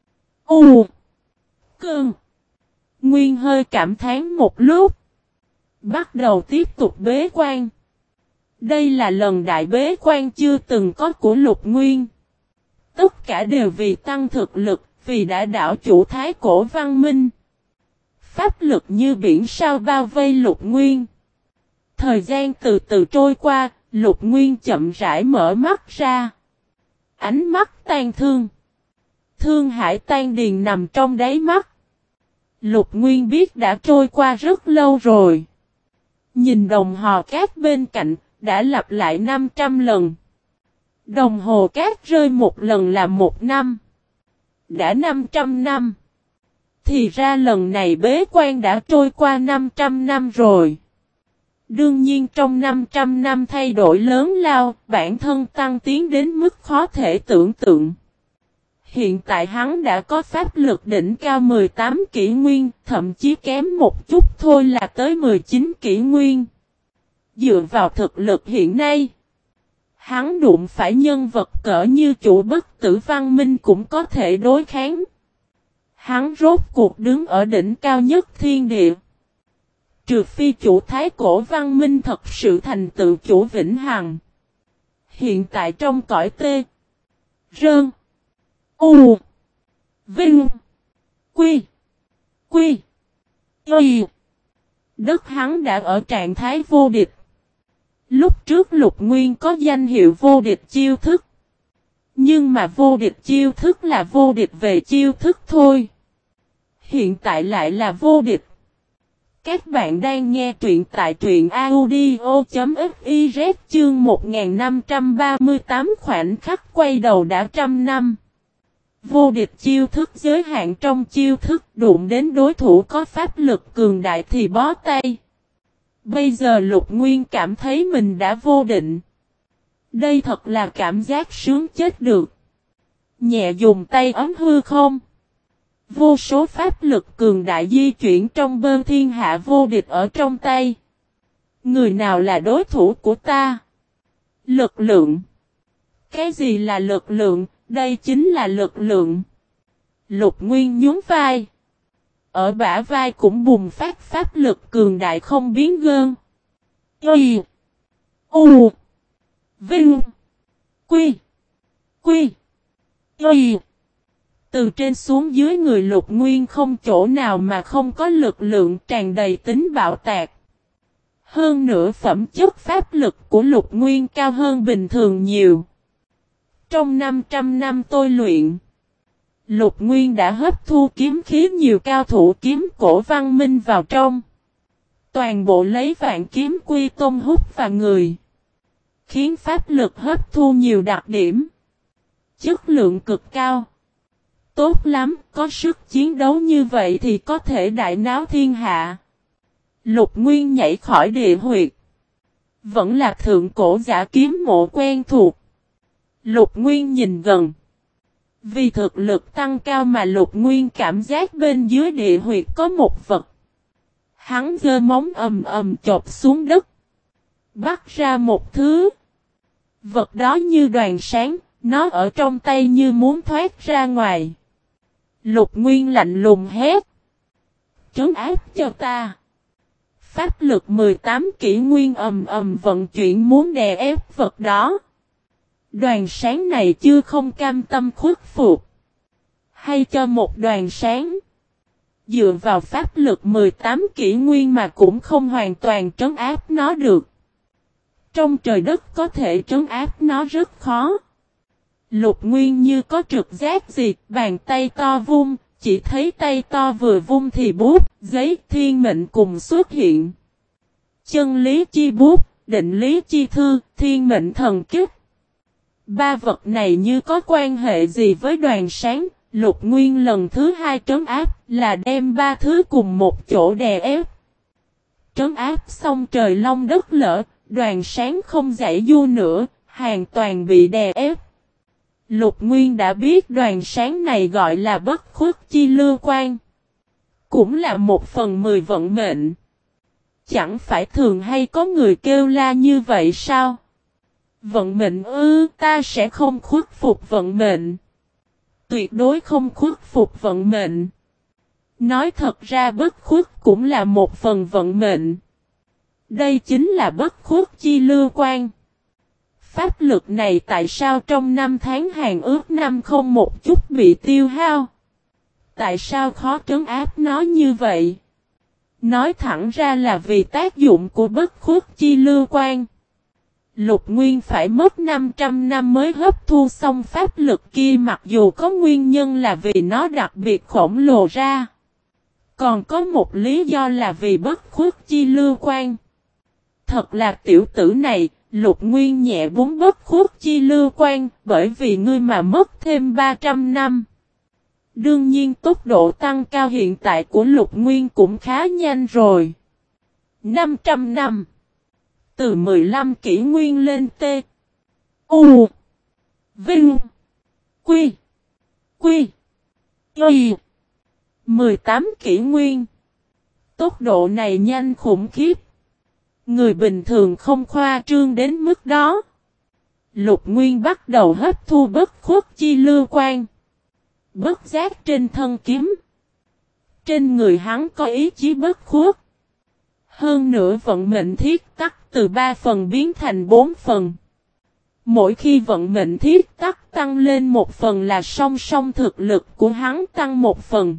U. Cơn. Nguyên hơi cảm thán một lúc. Bắt đầu tiếp tục bế quan. Đây là lần đại bế quan chưa từng có của Lục Nguyên. Tất cả đều vì tăng thực lực, vì đã đảo chủ Thái Cổ văn minh. Pháp lực như biển sao bao vây Lục Nguyên. Thời gian từ từ trôi qua, Lục Nguyên chậm rãi mở mắt ra. Ánh mắt tan thương. Thương hải tan điền nằm trong đáy mắt. Lục Nguyên biết đã trôi qua rất lâu rồi. Nhìn đồng hồ cát bên cạnh, đã lặp lại 500 lần. Đồng hồ cát rơi một lần là 1 năm. Đã 500 năm. Thì ra lần này bế quan đã trôi qua 500 năm rồi. Đương nhiên trong 500 năm thay đổi lớn lao, bản thân tăng tiến đến mức khó thể tưởng tượng. Hiện tại hắn đã có pháp lực đỉnh cao 18 kỷ nguyên, thậm chí kém một chút thôi là tới 19 kỷ nguyên. Dựa vào thực lực hiện nay, hắn đụng phải nhân vật cỡ như chủ bất tử văn minh cũng có thể đối kháng. Hắn rốt cuộc đứng ở đỉnh cao nhất thiên địa. Trừ phi chủ Thái Cổ văn minh thật sự thành tựu chủ vĩnh hằng. Hiện tại trong cõi tê, rơn, u, vinh, quy, y. Đất hắn đã ở trạng thái vô địch. Lúc trước Lục Nguyên có danh hiệu vô địch chiêu thức. Nhưng mà vô địch chiêu thức là vô địch về chiêu thức thôi. Hiện tại lại là vô địch. Các bạn đang nghe truyện tại truyện audio.fiz chương 1538 khoảnh khắc quay đầu đã 100 năm. Vô địch chiêu thức giới hạn trong chiêu thức đụng đến đối thủ có pháp lực cường đại thì bó tay. Bây giờ Lục Nguyên cảm thấy mình đã vô định. Đây thật là cảm giác sướng chết được. Nhẹ dùng tay ấm hư không. Vô số pháp lực cường đại di chuyển trong bơn thiên hạ vô địch ở trong tay. Người nào là đối thủ của ta? Lực lượng. Cái gì là lực lượng? Đây chính là lực lượng. Lục Nguyên nhún vai. Ở bả vai cũng bùng phát pháp lực cường đại không biến gơn. Y. U. Vinh. Quy. Y. Từ trên xuống dưới người Lục Nguyên không chỗ nào mà không có lực lượng tràn đầy tính bạo tạc. Hơn nữa phẩm chất pháp lực của Lục Nguyên cao hơn bình thường nhiều. Trong 500 năm tôi luyện, Lục Nguyên đã hấp thu kiếm khí nhiều cao thủ kiếm cổ văn minh vào trong. Toàn bộ lấy vạn kiếm quy tôn hút vào người. Khiến pháp lực hấp thu nhiều đặc điểm. Chất lượng cực cao. Tốt lắm, có sức chiến đấu như vậy thì có thể đại náo thiên hạ. Lục Nguyên nhảy khỏi địa huyệt. Vẫn là thượng cổ giả kiếm mộ quen thuộc. Lục Nguyên nhìn gần. Vì thực lực tăng cao mà Lục Nguyên cảm giác bên dưới địa huyệt có một vật. Hắn giơ móng ầm ầm chộp xuống đất. Bắt ra một thứ. Vật đó như đoàn sáng, nó ở trong tay như muốn thoát ra ngoài. Lục Nguyên lạnh lùng hét. Trấn áp cho ta. Pháp lực 18 kỷ nguyên ầm ầm vận chuyển muốn đè ép vật đó. Đoàn sáng này chưa không cam tâm khuất phục. Hay cho một đoàn sáng. Dựa vào pháp lực 18 kỷ nguyên mà cũng không hoàn toàn trấn áp nó được. Trong trời đất có thể trấn áp nó rất khó. Lục Nguyên như có trực giác gì, bàn tay to vung, chỉ thấy tay to vừa vung thì bút, giấy thiên mệnh cùng xuất hiện. Chân lý chi bút, định lý chi thư, thiên mệnh thần kiếp. Ba vật này như có quan hệ gì với đoàn sáng, Lục Nguyên lần thứ hai trấn áp là đem ba thứ cùng một chỗ đè ép. Trấn áp xong trời long đất lở, đoàn sáng không giải du nữa, hoàn toàn bị đè ép. Lục Nguyên đã biết đoàn sáng này gọi là bất khuất chi lưu quan. Cũng là 1/10 vận mệnh. Chẳng phải thường hay có người kêu la như vậy sao? Vận mệnh ư, ta sẽ không khuất phục vận mệnh. Tuyệt đối không khuất phục vận mệnh. Nói thật ra bất khuất cũng là một phần vận mệnh. Đây chính là bất khuất chi lưu quan. Pháp lực này tại sao trong 5 tháng hàng ước năm không một chút bị tiêu hao? Tại sao khó trấn áp nó như vậy? Nói thẳng ra là vì tác dụng của bất khuất chi lưu quan. Lục Nguyên phải mất 500 năm mới hấp thu xong pháp lực kia, mặc dù có nguyên nhân là vì nó đặc biệt khổng lồ ra. Còn có một lý do là vì bất khuất chi lưu quan. Thật là tiểu tử này, Lục Nguyên nhẹ búng bất khuất chi lưu quan, bởi vì ngươi mà mất thêm 300 năm. Đương nhiên tốc độ tăng cao hiện tại của Lục Nguyên cũng khá nhanh rồi. 500 năm. Từ 15 kỷ nguyên lên T. U. Vinh. Quy. Quy. Y. 18 kỷ nguyên. Tốc độ này nhanh khủng khiếp. Người bình thường không khoa trương đến mức đó. Lục Nguyên bắt đầu hấp thu bất khuất chi lưu quan. Bất giác trên thân kiếm. Trên người hắn có ý chí bất khuất. Hơn nữa vận mệnh thiết tắc từ 3 phần biến thành 4 phần. Mỗi khi vận mệnh thiết tắc tăng lên 1 phần là song song thực lực của hắn tăng 1 phần.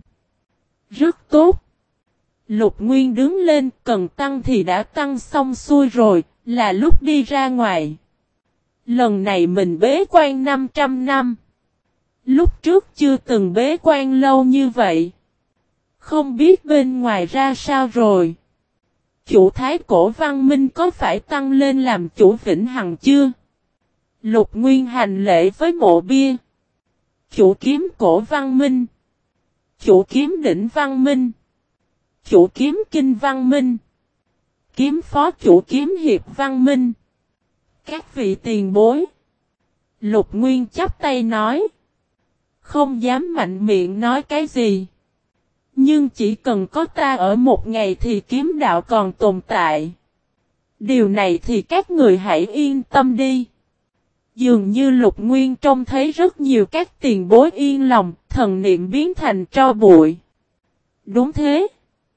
Rất tốt. Lục Nguyên đứng lên, cần tăng thì đã tăng xong xuôi rồi, là lúc đi ra ngoài. Lần này mình bế quan 500 năm. Lúc trước chưa từng bế quan lâu như vậy. Không biết bên ngoài ra sao rồi. Chủ thái cổ văn minh có phải tăng lên làm chủ vĩnh hằng chưa? Lục Nguyên hành lễ với mộ bia. Chủ kiếm cổ văn minh. Chủ kiếm đỉnh văn minh. Chủ kiếm kinh văn minh. Kiếm phó chủ kiếm hiệp văn minh. Các vị tiền bối. Lục Nguyên chắp tay nói. Không dám mạnh miệng nói cái gì. Nhưng chỉ cần có ta ở một ngày thì kiếm đạo còn tồn tại. Điều này thì các người hãy yên tâm đi. Dường như Lục Nguyên trông thấy rất nhiều các tiền bối yên lòng, thần niệm biến thành tro bụi. Đúng thế.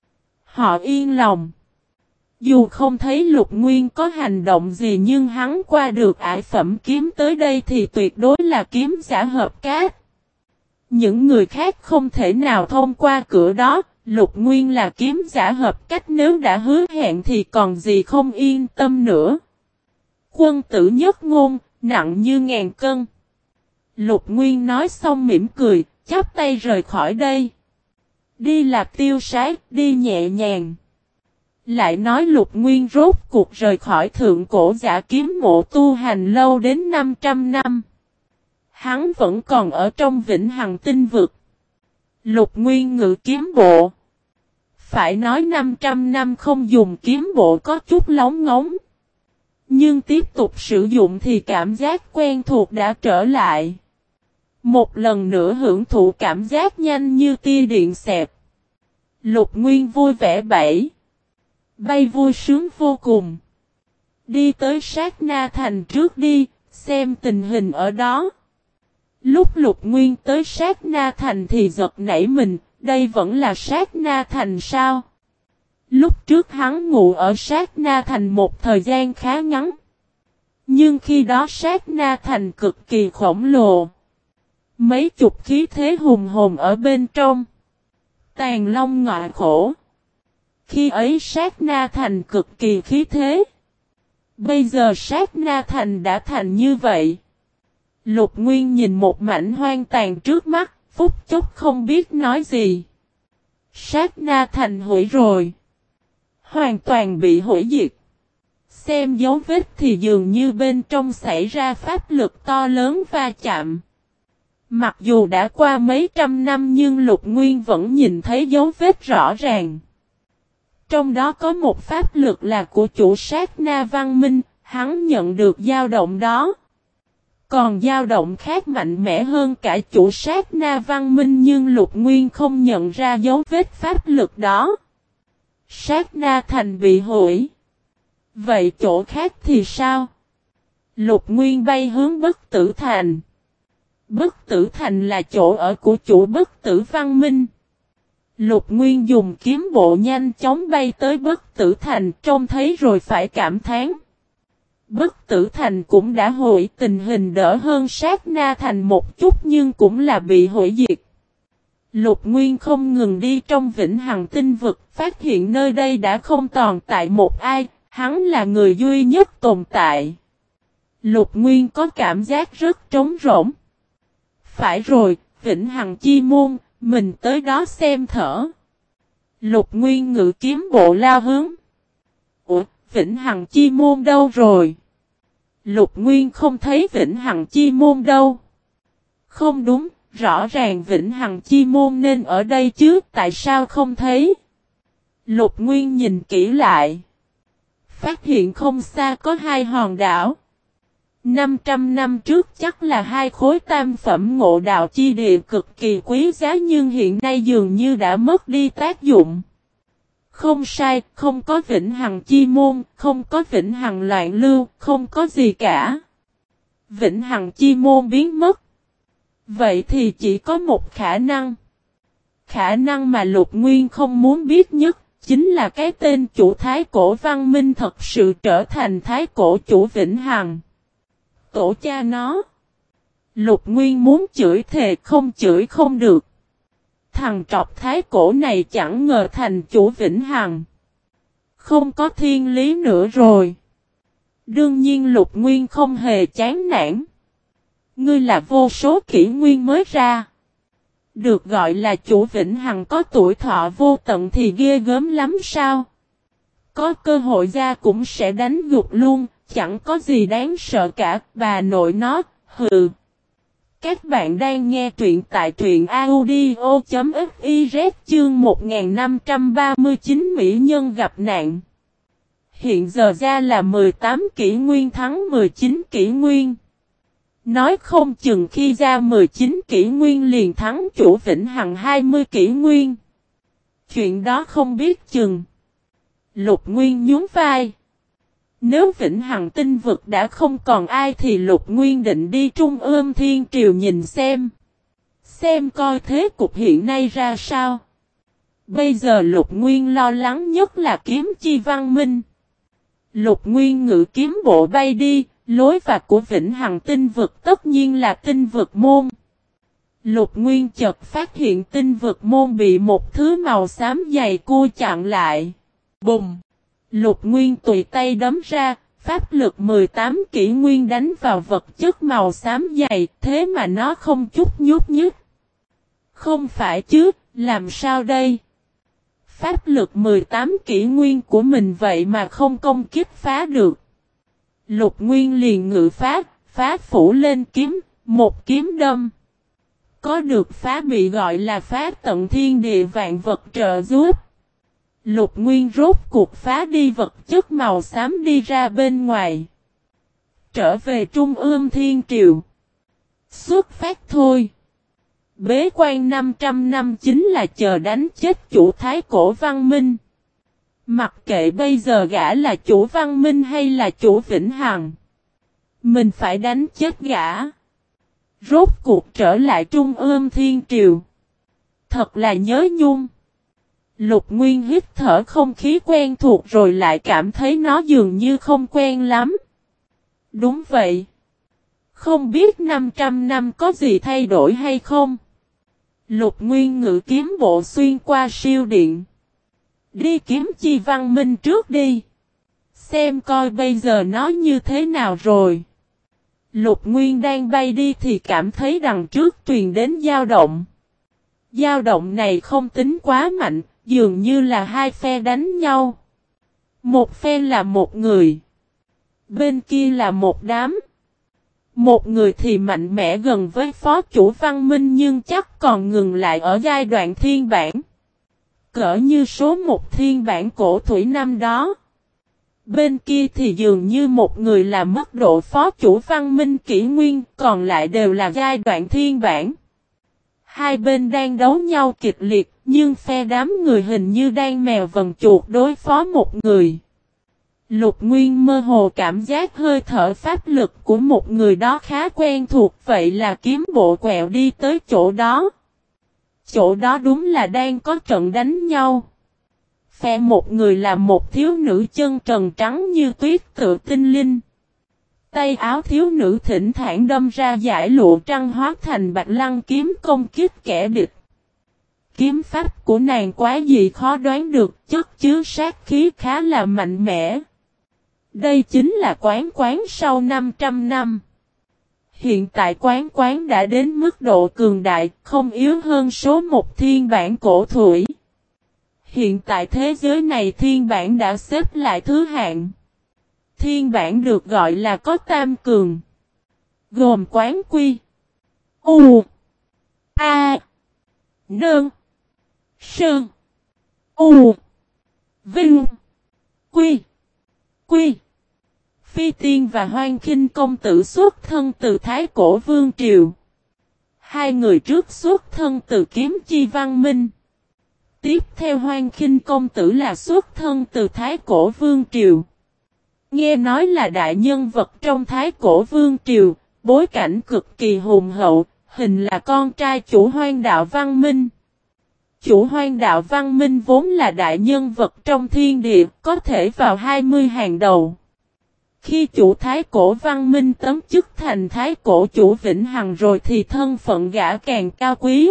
Họ yên lòng. Dù không thấy Lục Nguyên có hành động gì nhưng hắn qua được ải phẩm kiếm tới đây thì tuyệt đối là kiếm giả hợp cát. Những người khác không thể nào thông qua cửa đó, Lục Nguyên là kiếm giả hợp cách, nếu đã hứa hẹn thì còn gì không yên tâm nữa. Quân tử nhất ngôn, nặng như ngàn cân. Lục Nguyên nói xong mỉm cười, chắp tay rời khỏi đây. Đi là tiêu sái, đi nhẹ nhàng. Lại nói Lục Nguyên rốt cuộc rời khỏi thượng cổ giả kiếm mộ tu hành lâu đến 500 năm. Hắn vẫn còn ở trong vĩnh hằng tinh vực. Lục Nguyên ngự kiếm bộ. Phải nói 500 năm không dùng kiếm bộ có chút lóng ngóng. Nhưng tiếp tục sử dụng thì cảm giác quen thuộc đã trở lại. Một lần nữa hưởng thụ cảm giác nhanh như tia điện xẹt. Lục Nguyên vui vẻ bay vui sướng vô cùng. Đi tới Sát Na Thành trước đi, xem tình hình ở đó. Lúc Lục Nguyên tới Sát Na Thành thì giật nảy mình, đây vẫn là Sát Na Thành sao? Lúc trước hắn ngủ ở Sát Na Thành một thời gian khá ngắn. Nhưng khi đó Sát Na Thành cực kỳ khổng lồ. Mấy chục khí thế hùng hồn ở bên trong. Tàn long ngọa khổ. Khi ấy Sát Na Thành cực kỳ khí thế. Bây giờ Sát Na Thành đã thành như vậy. Lục Nguyên nhìn một mảnh hoang tàn trước mắt, phút chốc không biết nói gì. Sát Na Thành hủy rồi. Hoàn toàn bị hủy diệt. Xem dấu vết thì dường như bên trong xảy ra pháp lực to lớn va chạm. Mặc dù đã qua mấy trăm năm nhưng Lục Nguyên vẫn nhìn thấy dấu vết rõ ràng. Trong đó có một pháp lực là của chủ Sát Na Văn Minh, hắn nhận được dao động đó. Còn dao động khác mạnh mẽ hơn cả chủ Sát Na Văn Minh nhưng Lục Nguyên không nhận ra dấu vết pháp lực đó. Sát Na Thành bị hủy. Vậy chỗ khác thì sao? Lục Nguyên bay hướng Bất Tử Thành. Bất Tử Thành là chỗ ở của chủ Bất Tử Văn Minh. Lục Nguyên dùng kiếm bộ nhanh chóng bay tới Bất Tử Thành, trông thấy rồi phải cảm thán. Bất Tử Thành cũng đã hủy, tình hình đỡ hơn Sát Na Thành một chút nhưng cũng là bị hủy diệt. Lục Nguyên không ngừng đi trong Vĩnh Hằng Tinh Vực, phát hiện nơi đây đã không tồn tại một ai, hắn là người duy nhất tồn tại. Lục Nguyên có cảm giác rất trống rỗng. Phải rồi, Vĩnh Hằng Chi Môn, mình tới đó xem thở. Lục Nguyên ngự kiếm bộ lao hướng. Ủa, Vĩnh Hằng Chi Môn đâu rồi? Lục Nguyên không thấy Vĩnh Hằng Chi Môn đâu. Không đúng, rõ ràng Vĩnh Hằng Chi Môn nên ở đây chứ, tại sao không thấy? Lục Nguyên nhìn kỹ lại. Phát hiện không xa có hai hòn đảo. 500 năm trước chắc là hai khối tam phẩm ngộ đạo chi địa cực kỳ quý giá nhưng hiện nay dường như đã mất đi tác dụng. Không sai, không có Vĩnh Hằng Chi Môn, không có Vĩnh Hằng Loạn Lưu, không có gì cả. Vĩnh Hằng Chi Môn biến mất. Vậy thì chỉ có một khả năng. Khả năng mà Lục Nguyên không muốn biết nhất, chính là cái tên chủ Thái Cổ Văn Minh thật sự trở thành Thái Cổ chủ Vĩnh Hằng. Tổ cha nó. Lục Nguyên muốn chửi thề không chửi không được. Thằng trọc Thái Cổ này chẳng ngờ thành chủ Vĩnh Hằng. Không có thiên lý nữa rồi. Đương nhiên Lục Nguyên không hề chán nản. Ngươi là vô số kỷ nguyên mới ra. Được gọi là chủ Vĩnh Hằng có tuổi thọ vô tận thì ghê gớm lắm sao? Có cơ hội ra cũng sẽ đánh gục luôn, chẳng có gì đáng sợ cả, bà nội nó, hừ. Các bạn đang nghe truyện tại truyện audio.fiz chương 1539 Mỹ Nhân gặp nạn. Hiện giờ ra là 18 kỷ nguyên thắng 19 kỷ nguyên. Nói không chừng khi ra 19 kỷ nguyên liền thắng chủ Vĩnh Hằng 20 kỷ nguyên. Chuyện đó không biết chừng. Lục Nguyên nhún vai. Nếu Vĩnh Hằng Tinh Vực đã không còn ai thì Lục Nguyên định đi Trung Ương Thiên Triều nhìn xem. Xem coi thế cục hiện nay ra sao. Bây giờ Lục Nguyên lo lắng nhất là kiếm chi văn minh. Lục Nguyên ngự kiếm bộ bay đi, lối vào của Vĩnh Hằng Tinh Vực tất nhiên là Tinh Vực Môn. Lục Nguyên chợt phát hiện Tinh Vực Môn bị một thứ màu xám dày cua chặn lại. Bùng! Lục Nguyên tùy tay đấm ra, pháp lực 18 kỷ nguyên đánh vào vật chất màu xám dày, thế mà nó không chút nhúc nhích. Không phải chứ, làm sao đây? Pháp lực 18 kỷ nguyên của mình vậy mà không công kích phá được. Lục Nguyên liền ngự phá phủ lên kiếm, một kiếm đâm. Có được phá bị gọi là phá tận thiên địa vạn vật trợ giúp. Lục Nguyên rốt cuộc phá đi vật chất màu xám đi ra bên ngoài. trở về Trung ương Thiên Triều. Xuất phát thôi. Bế quan 500 năm chính là chờ đánh chết chủ thái cổ văn minh. Mặc kệ bây giờ gã là chủ văn minh hay là chủ vĩnh hằng. Mình phải đánh chết gã. Rốt cuộc trở lại Trung ương Thiên Triều. Thật là nhớ nhung. Lục Nguyên hít thở không khí quen thuộc rồi lại cảm thấy nó dường như không quen lắm. Đúng vậy. Không biết 500 năm có gì thay đổi hay không? Lục Nguyên ngự kiếm bộ xuyên qua siêu điện. Đi kiếm chi văn minh trước đi. Xem coi bây giờ nó như thế nào rồi. Lục Nguyên đang bay đi thì cảm thấy đằng trước truyền đến dao động. Dao động này không tính quá mạnh, dường như là hai phe đánh nhau. Một phe là một người. Bên kia là một đám. Một người thì mạnh mẽ gần với phó chủ văn minh nhưng chắc còn ngừng lại ở giai đoạn thiên bản. Cỡ như số một thiên bản cổ thủy năm đó. Bên kia thì dường như một người là mức độ phó chủ văn minh kỷ nguyên, còn lại đều là giai đoạn thiên bản. Hai bên đang đấu nhau kịch liệt, nhưng phe đám người hình như đang mèo vần chuột đối phó một người. Lục Nguyên mơ hồ cảm giác hơi thở pháp lực của một người đó khá quen thuộc, vậy là kiếm bộ quẹo đi tới chỗ đó. Chỗ đó đúng là đang có trận đánh nhau. Phe một người là một thiếu nữ chân trần trắng như tuyết tựa tinh linh. Tay áo thiếu nữ thỉnh thoảng đâm ra dải lụa trăng hóa thành bạch lăng kiếm công kích kẻ địch. Kiếm pháp của nàng quá dị khó đoán được, chất chứa sát khí khá là mạnh mẽ. Đây chính là quán sau 500 năm. Hiện tại quán đã đến mức độ cường đại, không yếu hơn số một thiên bản cổ thủy. Hiện tại thế giới này thiên bản đã xếp lại thứ hạng. Thiên bản được gọi là có tam cường. Gồm quán quy. U. A. Nương. Sơn. U. Vinh. Quy. Quy. Phi Tiên và Hoan Khinh công tử xuất thân từ Thái Cổ Vương Triều. Hai người trước xuất thân từ Kiếm Chi Văn Minh. Tiếp theo Hoan Khinh công tử là xuất thân từ Thái Cổ Vương Triều. Nghe nói là đại nhân vật trong Thái Cổ Vương Triều, bối cảnh cực kỳ hùng hậu, hình là con trai chủ Hoang Đạo Văn Minh. Chủ Hoang Đạo Văn Minh vốn là đại nhân vật trong thiên địa, có thể vào 20 hàng đầu. Khi chủ Thái Cổ Văn Minh tấn chức thành Thái Cổ chủ Vĩnh Hằng rồi thì thân phận gã càng cao quý.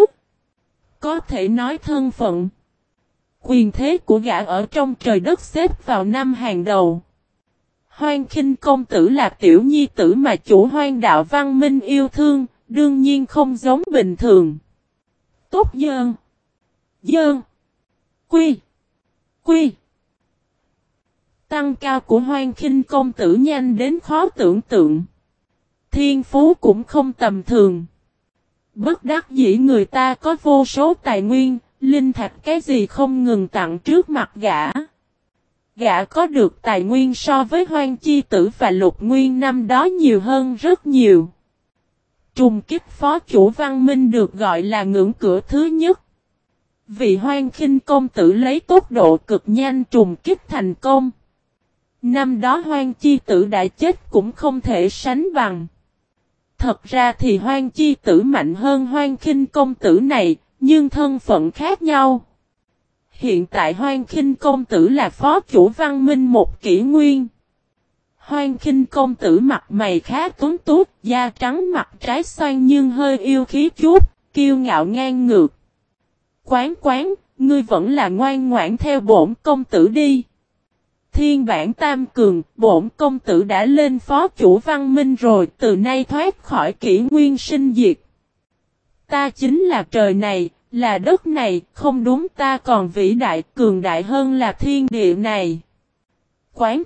Có thể nói thân phận, quyền thế của gã ở trong trời đất xếp vào 5 hàng đầu. Hoan Khinh công tử là tiểu nhi tử mà chủ Hoang Đạo Văn Minh yêu thương, đương nhiên không giống bình thường. Tốt dơn. Dơn. Quy. Quy. Tăng cao của Hoan Khinh công tử nhanh đến khó tưởng tượng. Thiên phú cũng không tầm thường. Bất đắc dĩ người ta có vô số tài nguyên, linh thạch cái gì không ngừng tặng trước mặt gã. Gã có được tài nguyên so với Hoan Chi Tử và Lục Nguyên năm đó nhiều hơn rất nhiều. Trùng kích phó chủ văn minh được gọi là ngưỡng cửa thứ nhất. Vì Hoan Khinh công tử lấy tốc độ cực nhanh trùng kích thành công. Năm đó Hoan Chi Tử đã chết cũng không thể sánh bằng. Thật ra thì Hoan Chi Tử mạnh hơn Hoan Khinh công tử này, nhưng thân phận khác nhau. Hiện tại Hoan Khinh công tử là phó chủ văn minh một kỷ nguyên. Hoan Khinh công tử mặt mày khá tuấn tú, da trắng mặt trái xoan nhưng hơi yêu khí chút, kiêu ngạo ngang ngược. Quán, ngươi vẫn là ngoan ngoãn theo bổn công tử đi. Thiên bản tam cường, bổn công tử đã lên phó chủ văn minh rồi, từ nay thoát khỏi kỷ nguyên sinh diệt. Ta chính là trời này, là đất này, không đúng, ta còn vĩ đại, cường đại hơn là thiên địa này. Quán,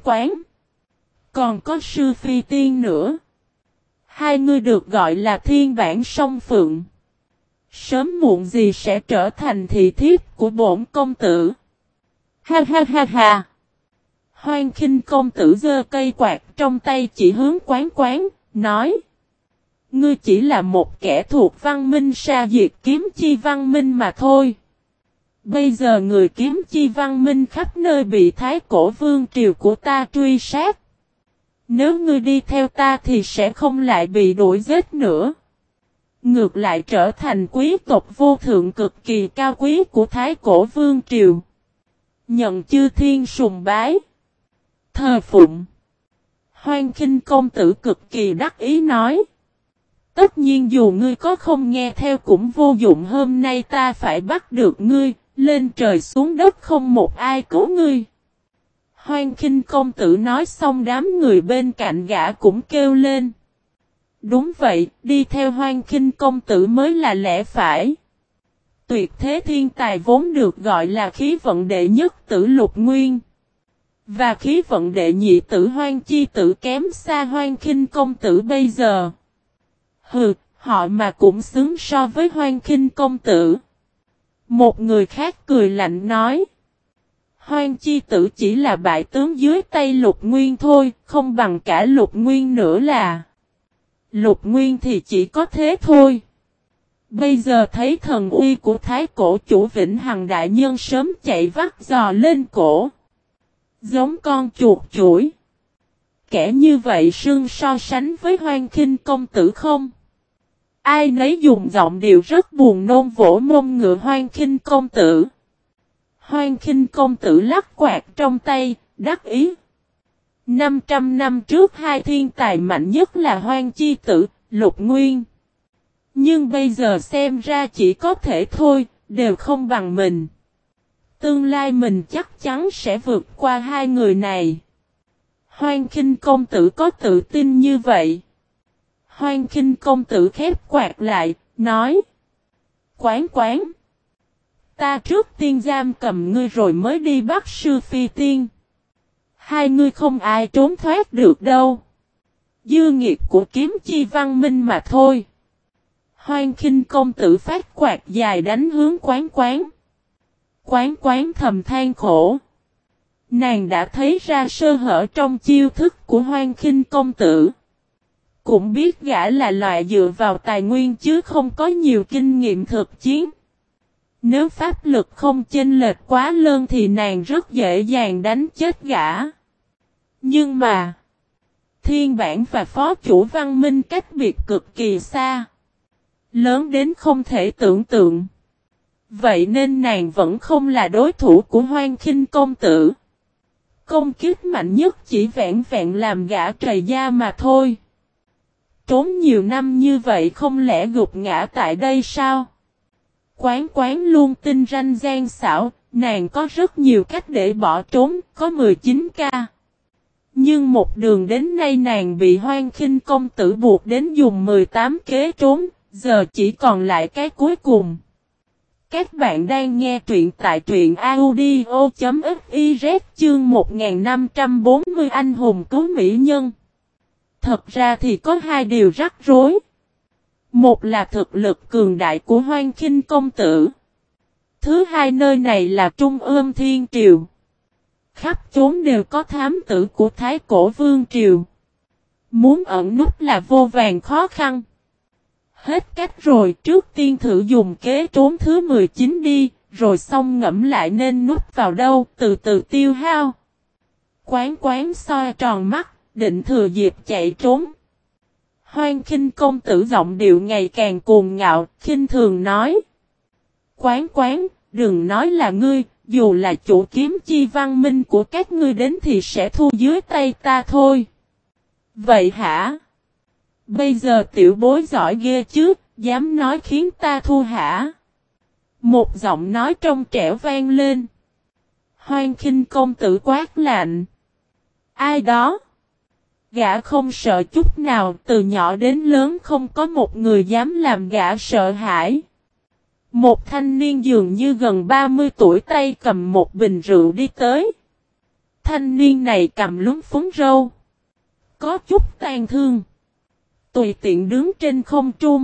còn có sư Phi Tiên nữa. Hai người được gọi là thiên bản song phượng. Sớm muộn gì sẽ trở thành thị thiếp của bổn công tử. Ha ha ha ha. Hoan Khinh công tử giơ cây quạt trong tay chỉ hướng Quán Quán, nói. Ngươi chỉ là một kẻ thuộc văn minh sa diệt kiếm chi văn minh mà thôi. Bây giờ người kiếm chi văn minh khắp nơi bị Thái Cổ Vương triều của ta truy sát. Nếu ngươi đi theo ta thì sẽ không lại bị đuổi giết nữa. Ngược lại trở thành quý tộc vô thượng cực kỳ cao quý của Thái Cổ Vương triều. Nhận chư thiên sùng bái. Thờ phụng. Hoan Khinh công tử cực kỳ đắc ý nói. Tất nhiên dù ngươi có không nghe theo cũng vô dụng, hôm nay ta phải bắt được ngươi, lên trời xuống đất không một ai cứu ngươi. Hoan Khinh công tử nói xong đám người bên cạnh gã cũng kêu lên. Đúng vậy, đi theo Hoan Khinh công tử mới là lẽ phải. Tuyệt thế thiên tài vốn được gọi là khí vận đệ nhất tử Lục Nguyên. Và khí vận đệ nhị tử Hoan Chi tử kém xa Hoan Khinh công tử bây giờ. Hừ, họ mà cũng xứng so với Hoan Khinh công tử. Một người khác cười lạnh nói. Hoan Chi tử chỉ là bại tướng dưới tay Lục Nguyên thôi, không bằng cả Lục Nguyên nữa là. Lục Nguyên thì chỉ có thế thôi. Bây giờ thấy thần uy của Thái Cổ chủ Vĩnh Hằng đại nhân sớm chạy vắt giò lên cổ. Giống con chuột chuỗi. Kẻ như vậy xưng so sánh với Hoan Khinh công tử không? Ai nấy dùng giọng điệu rất buồn nôn vỗ mông ngựa Hoan Khinh công tử. Hoan Khinh công tử lắc quạt trong tay, đắc ý. 500 năm trước hai thiên tài mạnh nhất là Hoan Chi tử, Lục Nguyên. Nhưng bây giờ xem ra chỉ có thể thôi, đều không bằng mình. Tương lai mình chắc chắn sẽ vượt qua hai người này. Hoan Khinh công tử có tự tin như vậy. Hoan Khinh công tử khép quạt lại, nói. Quán Quán. Ta trước tiên giam cầm ngươi rồi mới đi bắt sư phi tiên. Hai ngươi không ai trốn thoát được đâu. Dư nghiệt của kiếm chi văn minh mà thôi. Hoan Khinh công tử phát quạt dài đánh hướng Quán Quán. Quán Quán thầm than khổ. Nàng đã thấy ra sơ hở trong chiêu thức của Hoan Khinh công tử. Cũng biết gã là loại dựa vào tài nguyên chứ không có nhiều kinh nghiệm thực chiến. Nếu pháp lực không chênh lệch quá lớn thì nàng rất dễ dàng đánh chết gã. Nhưng mà, thiên bản và phó chủ văn minh cách biệt cực kỳ xa. Lớn đến không thể tưởng tượng. Vậy nên nàng vẫn không là đối thủ của Hoan Khinh công tử. Công kích mạnh nhất chỉ vẹn vẹn làm gã trầy da mà thôi. Trốn nhiều năm như vậy không lẽ gục ngã tại đây sao? Quán Quán luôn tin ranh gian xảo, nàng có rất nhiều cách để bỏ trốn, có 19k. Nhưng một đường đến nay nàng bị Hoan Khinh công tử buộc đến dùng 18 kế trốn, giờ chỉ còn lại cái cuối cùng. Các bạn đang nghe truyện tại truyện audio.fiz chương 1540 anh hùng cứu mỹ nhân. Thật ra thì có hai điều rắc rối. Một là thực lực cường đại của Hoan Khinh công tử. Thứ hai nơi này là Trung ương Thiên Triều. Khắp chốn đều có thám tử của Thái Cổ Vương Triều. Muốn ẩn núp là vô vàn khó khăn. Hết cách rồi, trước tiên thử dùng kế trốn thứ 19 đi, rồi xong ngẫm lại nên núp vào đâu, từ từ tiêu hao. Quán Quán soi tròn mắt, định thừa dịp chạy trốn. Hoan Khinh công tử giọng điệu ngày càng cuồng ngạo, khinh thường nói. Quán Quán, đừng nói là ngươi, dù là chủ kiếm chi văn minh của các ngươi đến thì sẽ thu dưới tay ta thôi. Vậy hả? Bây giờ tiểu bối giỏi ghê chứ, dám nói khiến ta thu hả? Một giọng nói trong trẻo vang lên. Hoan Khinh công tử quát lạnh. Ai đó? Gã không sợ chút nào, từ nhỏ đến lớn không có một người dám làm gã sợ hãi. Một thanh niên dường như gần 30 tuổi tay cầm một bình rượu đi tới. Thanh niên này cầm lúm phúng râu. Có chút tàn thương. Tùy tiện đứng trên không trung.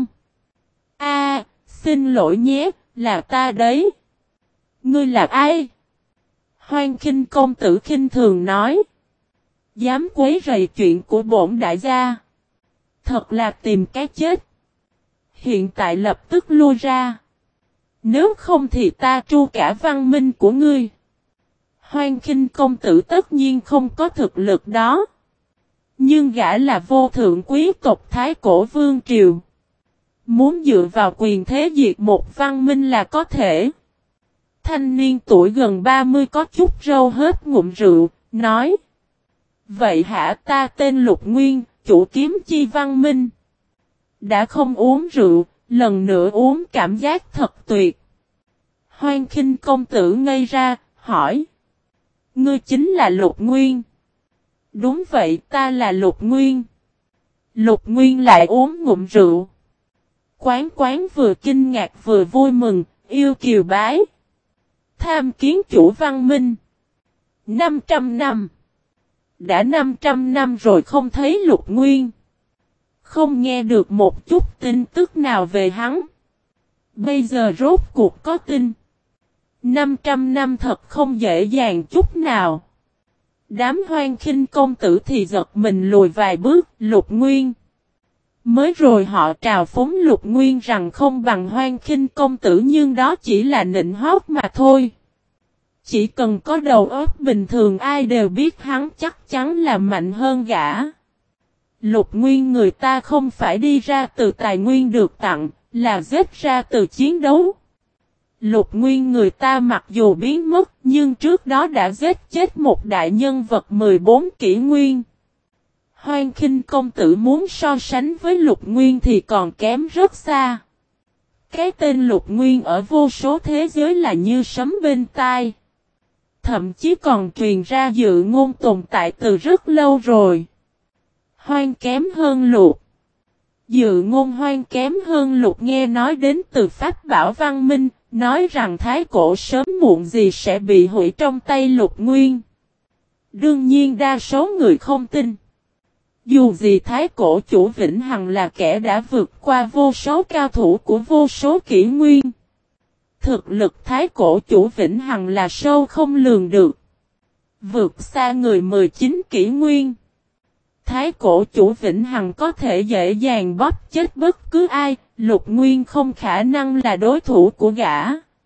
Xin lỗi nhé, là ta đấy. Ngươi là ai? Hoan Khinh công tử khinh thường nói. Dám quấy rầy chuyện của bổn đại gia. Thật là tìm cái chết. Hiện tại lập tức lui ra. Nếu không thì ta tru cả văn minh của ngươi. Hoan Khinh công tử tất nhiên không có thực lực đó. Nhưng gã là vô thượng quý tộc Thái Cổ Vương Triều. Muốn dựa vào quyền thế diệt một văn minh là có thể. Thanh niên tuổi gần 30 có chút râu hết ngụm rượu, nói. Vậy hả, ta tên Lục Nguyên, chủ Kiếm Chi Văn Minh. Đã không uống rượu, lần nữa uống cảm giác thật tuyệt. Hoan Khinh công tử ngây ra, hỏi. Ngươi chính là Lục Nguyên. Đúng vậy, ta là Lục Nguyên. Lục Nguyên lại uống ngụm rượu. Quán vừa kinh ngạc vừa vui mừng, yêu kiều bái. Tham kiến chủ Văn Minh. 500 năm. Đã 500 năm rồi không thấy Lục Nguyên. Không nghe được một chút tin tức nào về hắn. Bây giờ rốt cuộc có tin. 500 năm thật không dễ dàng chút nào. Đám Hoan Khinh công tử thì giật mình lùi vài bước. Lục Nguyên. Mới rồi họ trào phúng Lục Nguyên rằng không bằng Hoan Khinh công tử, nhưng đó chỉ là nịnh hót mà thôi. Chỉ cần có đầu óc bình thường ai đều biết hắn chắc chắn là mạnh hơn gã. Lục Nguyên người ta không phải đi ra từ tài nguyên được tặng, là giết ra từ chiến đấu. Lục Nguyên người ta mặc dù biến mất, nhưng trước đó đã giết chết một đại nhân vật 14 kỷ nguyên. Hoan Khinh công tử muốn so sánh với Lục Nguyên thì còn kém rất xa. Cái tên Lục Nguyên ở vô số thế giới là như sấm bên tai. Thậm chí còn truyền ra dự ngôn tồn tại từ rất lâu rồi. Hoan kém hơn Lục. Dự ngôn hoan kém hơn Lục nghe nói đến từ Pháp Bảo Văn Minh, nói rằng Thái Cổ sớm muộn gì sẽ bị hủy trong tay Lục Nguyên. Đương nhiên đa số người không tin. Dù gì Thái Cổ chủ Vĩnh Hằng là kẻ đã vượt qua vô số cao thủ của vô số kỷ nguyên. Thực lực Thái Cổ chủ Vĩnh Hằng là sâu không lường được. Vượt xa người 19 kỷ nguyên. Thái Cổ chủ Vĩnh Hằng có thể dễ dàng bóp chết bất cứ ai, Lục Nguyên không khả năng là đối thủ của gã.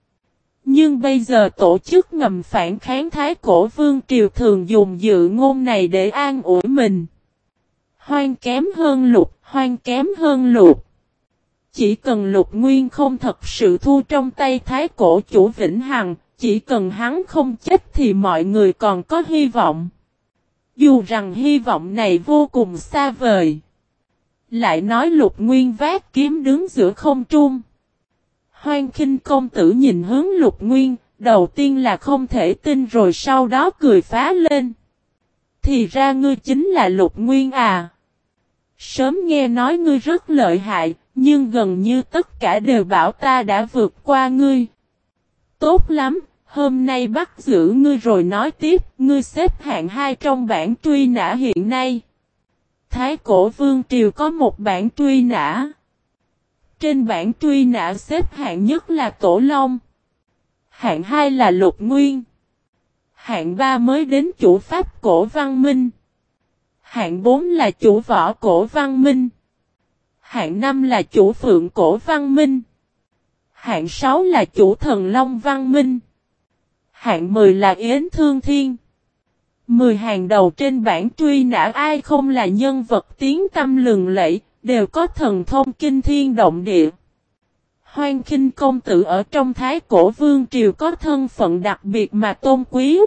Nhưng bây giờ tổ chức ngầm phản kháng Thái Cổ Vương Triều thường dùng dự ngôn này để an ủi mình. Hoan kém hơn Lục, hoan kém hơn Lục. Chỉ cần Lục Nguyên không thật sự thua trong tay Thái Cổ chủ Vĩnh Hằng, chỉ cần hắn không chết thì mọi người còn có hy vọng. Dù rằng hy vọng này vô cùng xa vời. Lại nói Lục Nguyên vác kiếm đứng giữa không trung. Hoan Khinh công tử nhìn hướng Lục Nguyên, đầu tiên là không thể tin rồi sau đó cười phá lên. Thì ra ngươi chính là Lục Nguyên à. Sớm nghe nói ngươi rất lợi hại, nhưng gần như tất cả đều bảo ta đã vượt qua ngươi. Tốt lắm, hôm nay bắt giữ ngươi rồi nói tiếp, ngươi xếp hạng 2 trong bảng truy nã hiện nay. Thái Cổ Vương Triều có một bảng truy nã. Trên bảng truy nã xếp hạng nhất là Tổ Long. Hạng 2 là Lục Nguyên. Hạng 3 mới đến chủ Pháp Cổ Văn Minh. Hạng 4 là chủ Võ Cổ Văn Minh. Hạng 5 là chủ Phượng Cổ Văn Minh. Hạng 6 là chủ Thần Long Văn Minh. Hạng 10 là Yến Thương Thiên. 10 hàng đầu trên bảng truy nã ai không là nhân vật tiếng tăm lừng lẫy, đều có thần thông kinh thiên động địa. Hoan Khinh công tử ở trong Thái Cổ Vương Triều có thân phận đặc biệt mà tôn quý.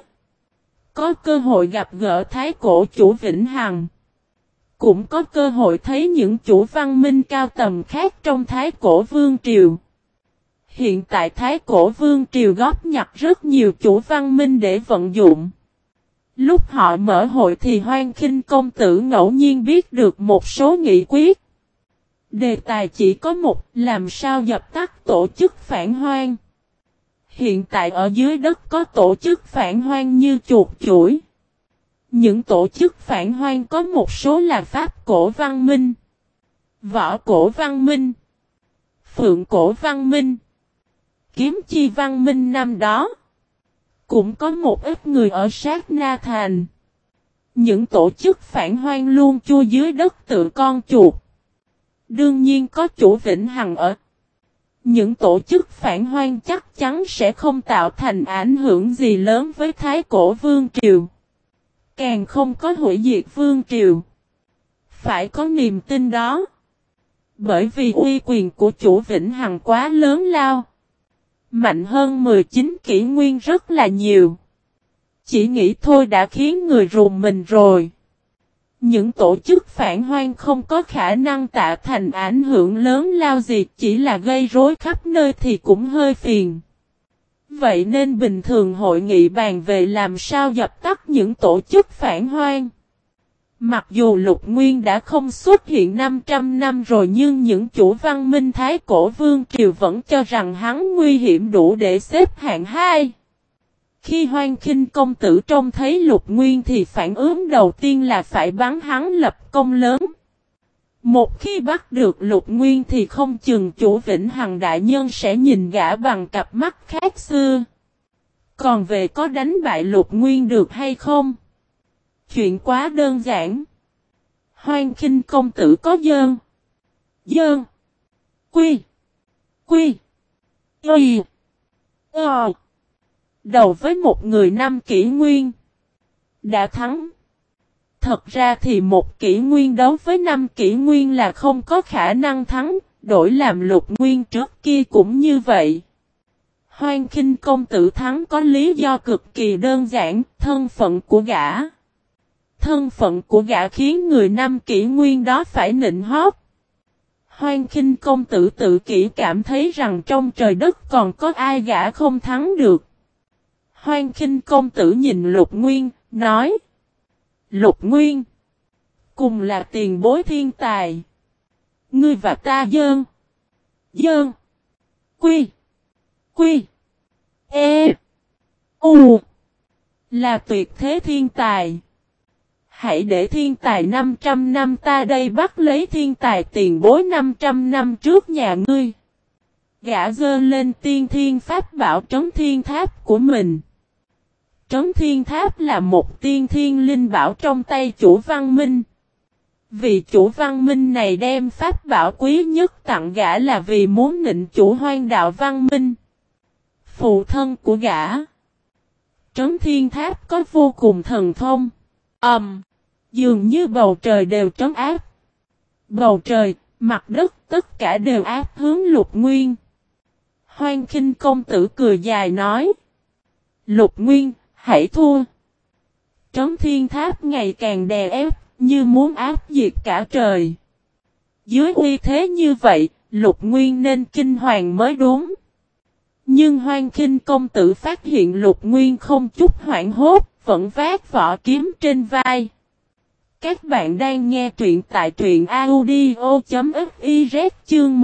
Có cơ hội gặp gỡ Thái Cổ chủ Vĩnh Hằng. Cũng có cơ hội thấy những chủ văn minh cao tầm khác trong Thái Cổ Vương Triều. Hiện tại Thái Cổ Vương Triều góp nhặt rất nhiều chủ văn minh để vận dụng. Lúc họ mở hội thì Hoan Khinh công tử ngẫu nhiên biết được một số nghị quyết. Đề tài chỉ có một, làm sao dập tắt tổ chức phản hoang. Hiện tại ở dưới đất có tổ chức phản hoang như chuột chủi. Những tổ chức phản hoang có một số là Pháp Cổ Văn Minh, Võ Cổ Văn Minh, Phượng Cổ Văn Minh, Kiếm Chi Văn Minh năm đó. Cũng có một ít người ở sát Na Thành. Những tổ chức phản hoang luôn chui dưới đất tự con chuột. Đương nhiên có chủ Vĩnh Hằng ở. Những tổ chức phản hoang chắc chắn sẽ không tạo thành ảnh hưởng gì lớn với Thái Cổ Vương Triều. Càng không có hủy diệt Vương Triều. Phải có niềm tin đó. Bởi vì uy quyền của chủ Vĩnh Hằng quá lớn lao. Mạnh hơn 19 kỷ nguyên rất là nhiều. Chỉ nghĩ thôi đã khiến người rùng mình rồi. Những tổ chức phản hoang không có khả năng tạo thành ảnh hưởng lớn lao gì, chỉ là gây rối khắp nơi thì cũng hơi phiền. Vậy nên bình thường hội nghị bàn về làm sao dập tắt những tổ chức phản hoang. Mặc dù Lục Nguyên đã không xuất hiện 500 năm rồi nhưng những chủ văn minh Thái Cổ Vương Triều vẫn cho rằng hắn nguy hiểm đủ để xếp hạng 2. Khi Hoang Khinh công tử trông thấy Lục Nguyên thì phản ứng đầu tiên là phải bắn hắn lập công lớn. Một khi bắt được Lục Nguyên thì không chừng chủ Vĩnh Hằng đại nhân sẽ nhìn gã bằng cặp mắt khác xưa. Còn về có đánh bại Lục Nguyên được hay không? Chuyện quá đơn giản. Hoang Khinh công tử có dơn. Quy. Đầu với một người 5 kỷ nguyên. Đã thắng. Thật ra thì một kỷ nguyên đấu với 5 kỷ nguyên là không có khả năng thắng. Đổi làm Lục Nguyên trước kia cũng như vậy. Hoang Khinh công tử thắng có lý do cực kỳ đơn giản. Thân phận của gã. Thân phận của gã khiến người 5 kỷ nguyên đó phải nịnh hót. Hoang Khinh công tử tự kỷ cảm thấy rằng trong trời đất còn có ai gã không thắng được. Hoang Khinh công tử nhìn Lục Nguyên, nói. Lục Nguyên. Cùng là tiền bối thiên tài. Ngươi và ta dơn. Quy. Là tuyệt thế thiên tài. Hãy để thiên tài 500 năm ta đây bắt lấy thiên tài tiền bối 500 năm trước nhà ngươi. Gã dơ lên tiên thiên pháp bảo trấn thiên tháp của mình. Trấn thiên tháp là một tiên thiên linh bảo trong tay chủ văn minh. Vì chủ văn minh này đem pháp bảo quý nhất tặng gã là vì muốn nịnh chủ hoang đạo văn minh. Phụ thân của gã. Trấn thiên tháp có vô cùng thần thông. Dường như bầu trời đều trấn áp. Bầu trời, mặt đất tất cả đều áp hướng Lục Nguyên. Hoang Khinh công tử cười dài nói. Lục Nguyên, hãy thua. Trấn thiên tháp ngày càng đè ép, như muốn áp diệt cả trời. Dưới uy thế như vậy, Lục Nguyên nên kinh hoàng mới đúng. Nhưng Hoang Khinh công tử phát hiện Lục Nguyên không chút hoảng hốt, vẫn vác vỏ kiếm trên vai. Các bạn đang nghe truyện tại truyện audio.fiz chương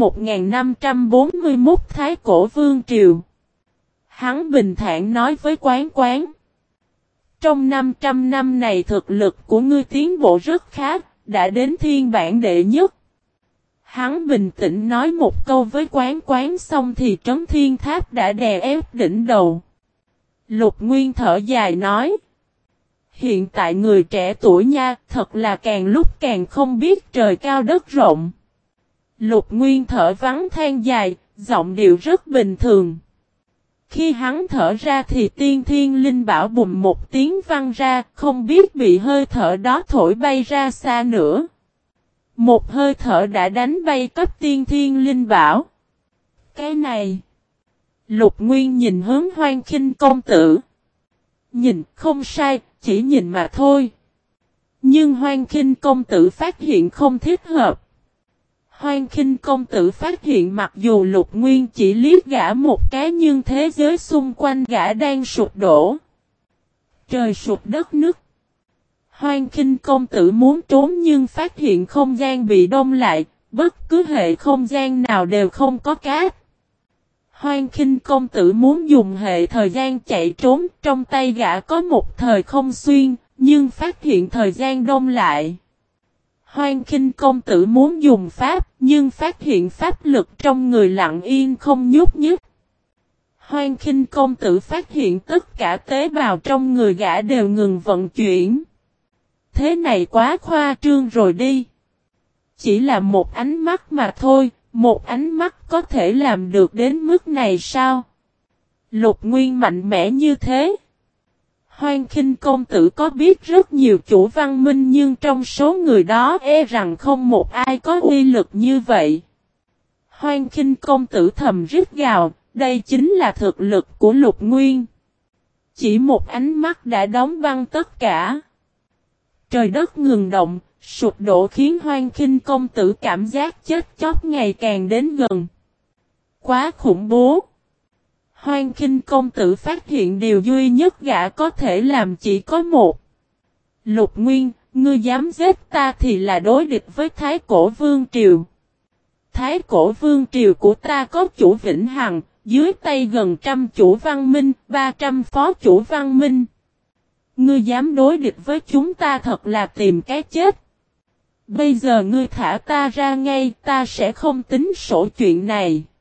1541 Thái Cổ Vương Triều. Hắn bình thản nói với Quán. Trong 500 năm này thực lực của ngươi tiến bộ rất khá, đã đến thiên bản đệ nhất. Hắn bình tĩnh nói một câu với Quán xong thì trấn thiên tháp đã đè ép đỉnh đầu. Lục Nguyên thở dài nói. Hiện tại người trẻ tuổi nha, thật là càng lúc càng không biết trời cao đất rộng. Lục Nguyên thở vắng than dài, giọng điệu rất bình thường. Khi hắn thở ra thì tiên thiên linh bảo bùm một tiếng vang ra, không biết bị hơi thở đó thổi bay ra xa nữa. Một hơi thở đã đánh bay cấp tiên thiên linh bảo. Cái này. Lục Nguyên nhìn hướng Hoang Khinh công tử. Nhìn không sai, chỉ nhìn mà thôi. Nhưng Hoang Khinh công tử phát hiện không thích hợp. Hoang Khinh công tử phát hiện mặc dù Lục Nguyên chỉ liếc gã một cái nhưng thế giới xung quanh gã đang sụp đổ. Trời sụp đất nứt. Hoang Khinh công tử muốn trốn nhưng phát hiện không gian bị đông lại, bất cứ hệ không gian nào đều không có cát. Hoang Khinh công tử muốn dùng hệ thời gian chạy trốn, trong tay gã có một thời không xuyên, nhưng phát hiện thời gian đông lại. Hoang Khinh công tử muốn dùng pháp, nhưng phát hiện pháp lực trong người lặng yên không nhúc nhích. Hoan Khinh công tử phát hiện tất cả tế bào trong người gã đều ngừng vận chuyển. Thế này quá khoa trương rồi đi. Chỉ là một ánh mắt mà thôi, một ánh mắt có thể làm được đến mức này sao? Lục Nguyên mạnh mẽ như thế. Hoan Khinh công tử có biết rất nhiều chủ văn minh nhưng trong số người đó rằng không một ai có uy lực như vậy. Hoan Khinh công tử thầm rít gào, đây chính là thực lực của Lục Nguyên. Chỉ một ánh mắt đã đóng băng tất cả. Trời đất ngừng động, sụp đổ khiến Hoan Khinh công tử cảm giác chết chóc ngày càng đến gần. Quá khủng bố. Hoan Khinh công tử phát hiện điều duy nhất gã có thể làm chỉ có một. Lục Nguyên, ngươi dám giết ta thì là đối địch với Thái Cổ Vương Triều. Thái Cổ Vương Triều của ta có chủ vĩnh hằng, dưới tay gần 100 chủ văn minh, 300 phó chủ văn minh. Ngươi dám đối địch với chúng ta thật là tìm cái chết. Bây giờ ngươi thả ta ra ngay, ta sẽ không tính sổ chuyện này.